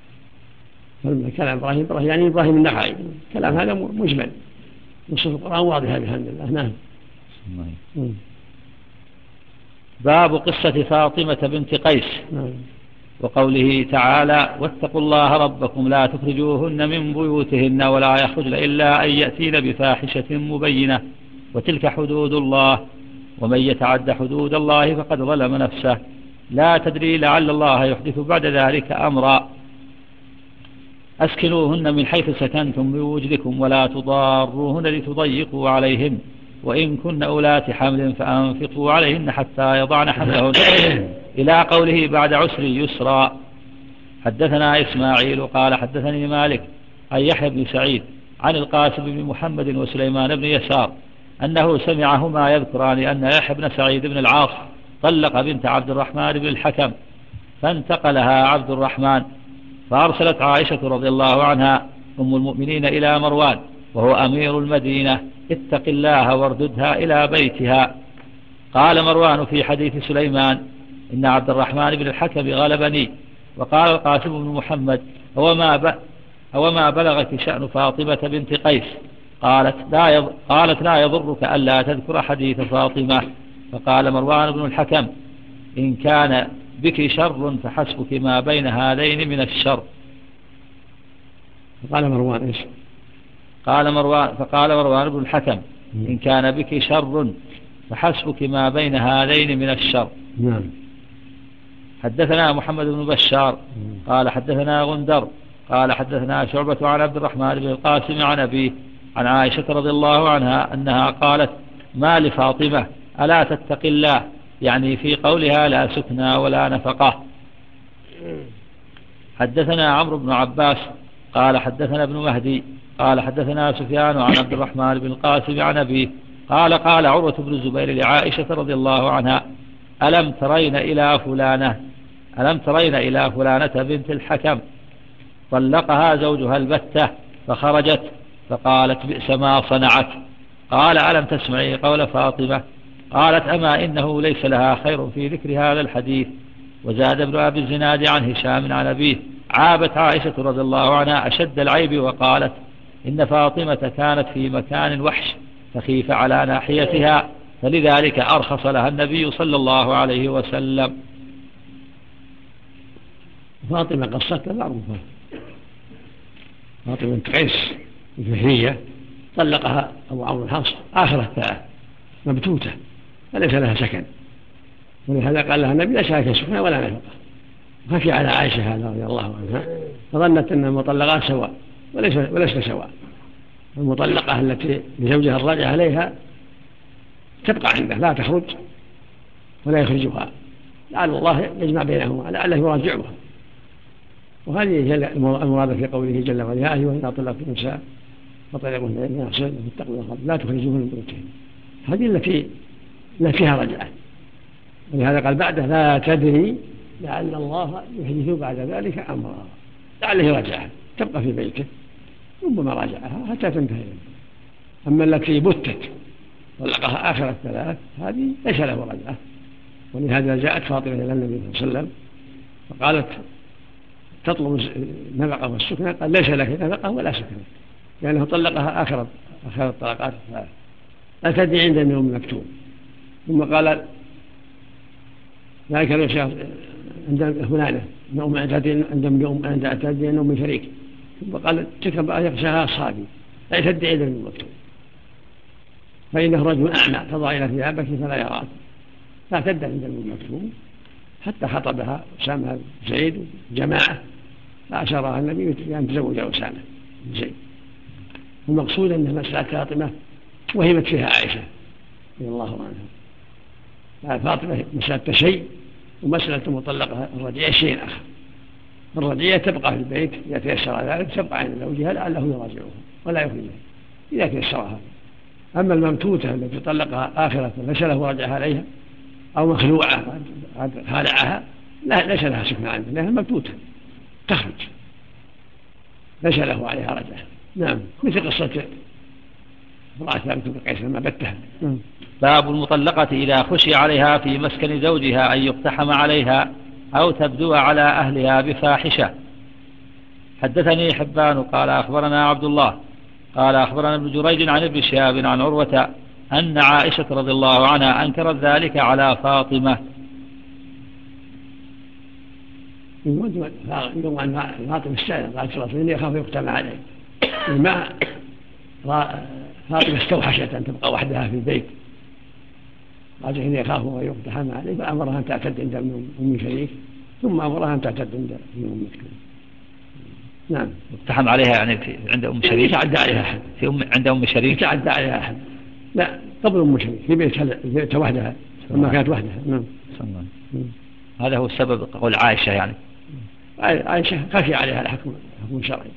كلام إبراهيم يعني إبراهيم النخعي كلام هذا مجمل نصوص القرآن واضحة بحمد الله. نعم. باب قصة فاطمة بنت قيس. وقوله تعالى واتقوا الله ربكم لا تخرجوهن من بيوتهن ولا يخرجن إلا أن يأتين بفاحشة مبينة وتلك حدود الله ومن يتعد حدود الله فقد ظلم نفسه لا تدري لعل الله يحدث بعد ذلك أمرا. أسكنوهن من حيث سكنتم من وجدكم ولا تضاروهن لتضيقوا عليهن وإن كن أولات حمل فأنفقوا عليهن حتى يضعن حملهن إلى قوله بعد عسر يسرا. حدثنا إسماعيل قال حدثني مالك عن يحيى بن سعيد عن القاسم بن محمد وسليمان بن يسار أنه سمعهما يذكران أن يحيى بن سعيد بن العاص طلق بنت عبد الرحمن بن الحكم فانتقلها عبد الرحمن فأرسلت عائشة رضي الله عنها أم المؤمنين إلى مروان وهو أمير المدينة اتق الله وارددها إلى بيتها. قال مروان في حديث سليمان إن عبد الرحمن بن الحكم غلبني. وقال القاسم بن محمد هو ما بلغك شأن فاطمة بنت قيس؟ قالت لا يضرك ألا تذكر حديث فاطمة. فقال مروان بن الحكم إن كان بك شر فحسبك ما بين هذين من الشر. فقال مروان بن الحكم إن كان بك شر فحسبك ما بين هذين من الشر. نعم. حدثنا محمد بن بشار قال حدثنا غندر قال حدثنا شعبة عن عبد الرحمن بن القاسم عن أبيه عن عائشة رضي الله عنها أنها قالت ما لفاطمة ألا تتق الله يعني في قولها لا سكنى ولا نفقة. حدثنا عمرو بن عباس قال حدثنا ابن مهدي قال حدثنا سفيان عن عبد الرحمن بن القاسم عن أبيه قال عروة بن الزبير لعائشة رضي الله عنها ألم ترين إلى فلانة بنت الحكم طلقها زوجها البتة فخرجت فقالت بئس ما صنعت. قال ألم تسمعي قول فاطمة؟ قالت أما إنه ليس لها خير في ذكر هذا الحديث. وزاد ابن أبي الزناد عن هشام عن أبيه عابت عائشة رضي الله عنها أشد العيب وقالت إن فاطمة كانت في مكان وحش فخيف على ناحيتها فلذلك أرخص لها النبي صلى الله عليه وسلم. فاطمة قصتها معروفة. فاطمة بنت قيس الفهرية طلقها أبو عمرو الحص آخر الثلاث مبتوتة فليس لها سكن ولهذا قال لها النبي ليس لك سكنى ولا نفقة. خفي على عائشة هذا رضي الله عنها فظنت أن المطلقات سواء وليس سواء. المطلقة التي لزوجها الراجع عليها تبقى عنده لا تخرج ولا يخرجها لعل الله يجمع بينهما لعله يراجعها. وهذه هي المراد في قوله جل وعلا يا أيها إذا طلقتم النساء فطلقوهن إن يحصن واتقوا الله لا تخرجوهن من بيوتهن. هذه التي فيها رجعة ولهذا قال بعده لا تدري لعل الله يحدث بعد ذلك أمرا لعله يراجعها تبقى في بيته ربما راجعها حتى تنتهي. أما التي بتت طلقها آخر الثلاث هذه ليس له رجعة. ولهذا جاءت فاطمة إلى النبي صلى الله عليه وسلم فقالت تطلب النفقة والسكنى قال ليس لك نفقة ولا سكنى لأنه طلقها آخر الطلقات الثلاث لا تدري عند أم مكتوم. ثم قال ذلك ليس عند فلانة عند أعتادي أنه من شريك. ثم قال تلك يخشاها أصحابي لا تدري عند أم مكتوم فإنه رجل أعمى تضع إلى ثيابك فلا يراك لا تدري عند أم مكتوم حتى خطبها أسامة بن زيد جماعة فأشارها النبي بأن تزوج أسامة بن زيد. المقصود أن مسألة فاطمة وهمت فيها عائشة رضي الله عنها. فاطمة مسألة شيء ومسألة مطلقة الرجيع شيء آخر. فالرجعية تبقى في البيت إذا تيسر ذلك، تبقى عند زوجها لعله يراجعها ولا يخرجها إذا تيسرها. أما الممتوتة التي طلقها آخرة ليس له رجعها عليها أو مخلوعة خالعها ليس لها سكن عنده لأنها ممتوتة تخرج ليس له عليها رجعة. نعم، مثل قصة امرأة ثابت بن قيس لما بتها. باب المطلقة إذا خشي عليها في مسكن زوجها أن يقتحم عليها أو تبدو على أهلها بفاحشة. حدثني حبان قال أخبرنا عبد الله قال أخبرنا ابن جريج عن ابن شهاب عن عروة أن عائشة رضي الله عنها أنكرت ذلك على فاطمة. يقول أن فاطمة استأذن قالت رسول الله يخاف يقتحم عليه ما فاطمة استوحشت أن تبقى وحدها في البيت قالت إني أخاف أن يقتحم عليه فأمرها أن تعتد عند أم شريك ثم أمرها أن تعتد عند أم مسكين. نعم، يقتحم عليها يعني عند أم شريك يتعدى عليها أحد عند أم شريك يتعدى عليها أحد لا قبل أم شريك في بيتها وحدها لما كانت وحدها. نعم. هذا هو السبب قول عائشة يعني عائشة خشي عليها الحكم شرعي.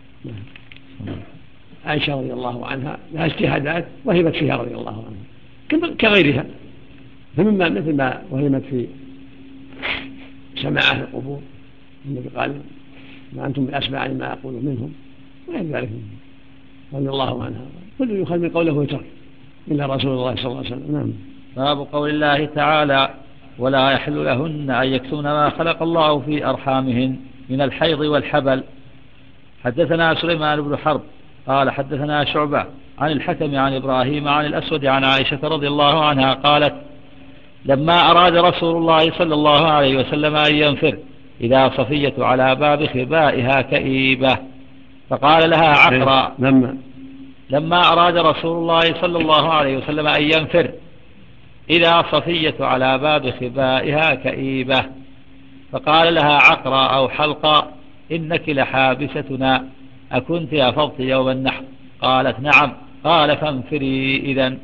عائشة رضي الله عنها لها اجتهادات وهبت فيها رضي الله عنها كغيرها، فمما مثل ما وهمت في سماعة القبور النبي قال ما أنتم بأسمع ما أقول منهم وغير ذلك رضي الله عنها. كل يخل من قوله وترك إلا رسول الله صلى الله عليه وسلم. نعم. باب قول الله تعالى ولا يحل لهن أن يكتمن ما خلق الله في أرحامهن من الحيض والحبل. حدثنا سليمان بن حرب قال حدثنا شعبة عن الحكم عن إبراهيم عن الأسود عن عائشة رضي الله عنها قالت لما أراد رسول الله صلى الله عليه وسلم أن ينفر إذا صفية على باب خبائها كئيبة فقال لها عقرا. لما أراد رسول الله صلى الله عليه وسلم أن ينفر إذا صفية على باب خبائها كئيبة فقال لها عقرا أو حلقا إنك لحابستنا أكنت أفضت يوم النحر؟ قالت نعم. قال فانفري إذن.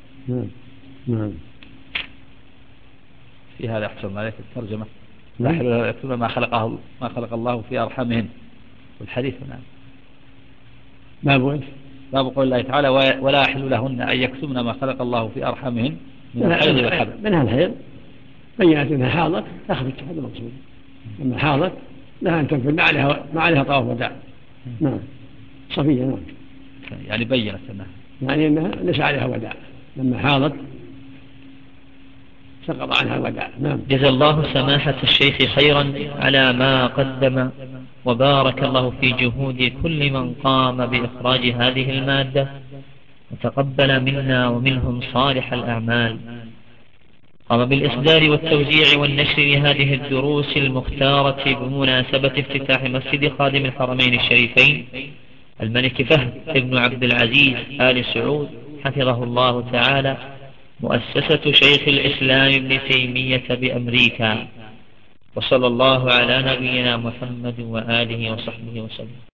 في هذا أحسن ما لك الترجمة لا يحل لهن يكتمن ما خلق الله في أرحامهن والحديث. نعم. باب قول الله تعالى ولا يحل لهن أن يكتمن ما خلق الله في أرحامهن من الحيض والحبل. منها الحيض بينت أنها حاضت أخذت هذا المقصود. لما حاضت لها أن تنفر ما عليها طواف وداع. نعم صفية. نعم يعني بينت أنها ليس عليها وداع لما حاضت سقط عنها الوداع. نعم. جزا الله سماحة الشيخ خيرا على ما قدم وبارك الله في جهود كل من قام بإخراج هذه المادة وتقبل منا ومنهم صالح الأعمال. قام بالإصدار والتوزيع والنشر لهذه الدروس المختارة بمناسبة افتتاح مسجد خادم الحرمين الشريفين الملك فهد بن عبد العزيز آل سعود حفظه الله تعالى مؤسسة شيخ الإسلام ابن تيمية بأمريكا. وصلى الله على نبينا محمد وآله وصحبه وسلم.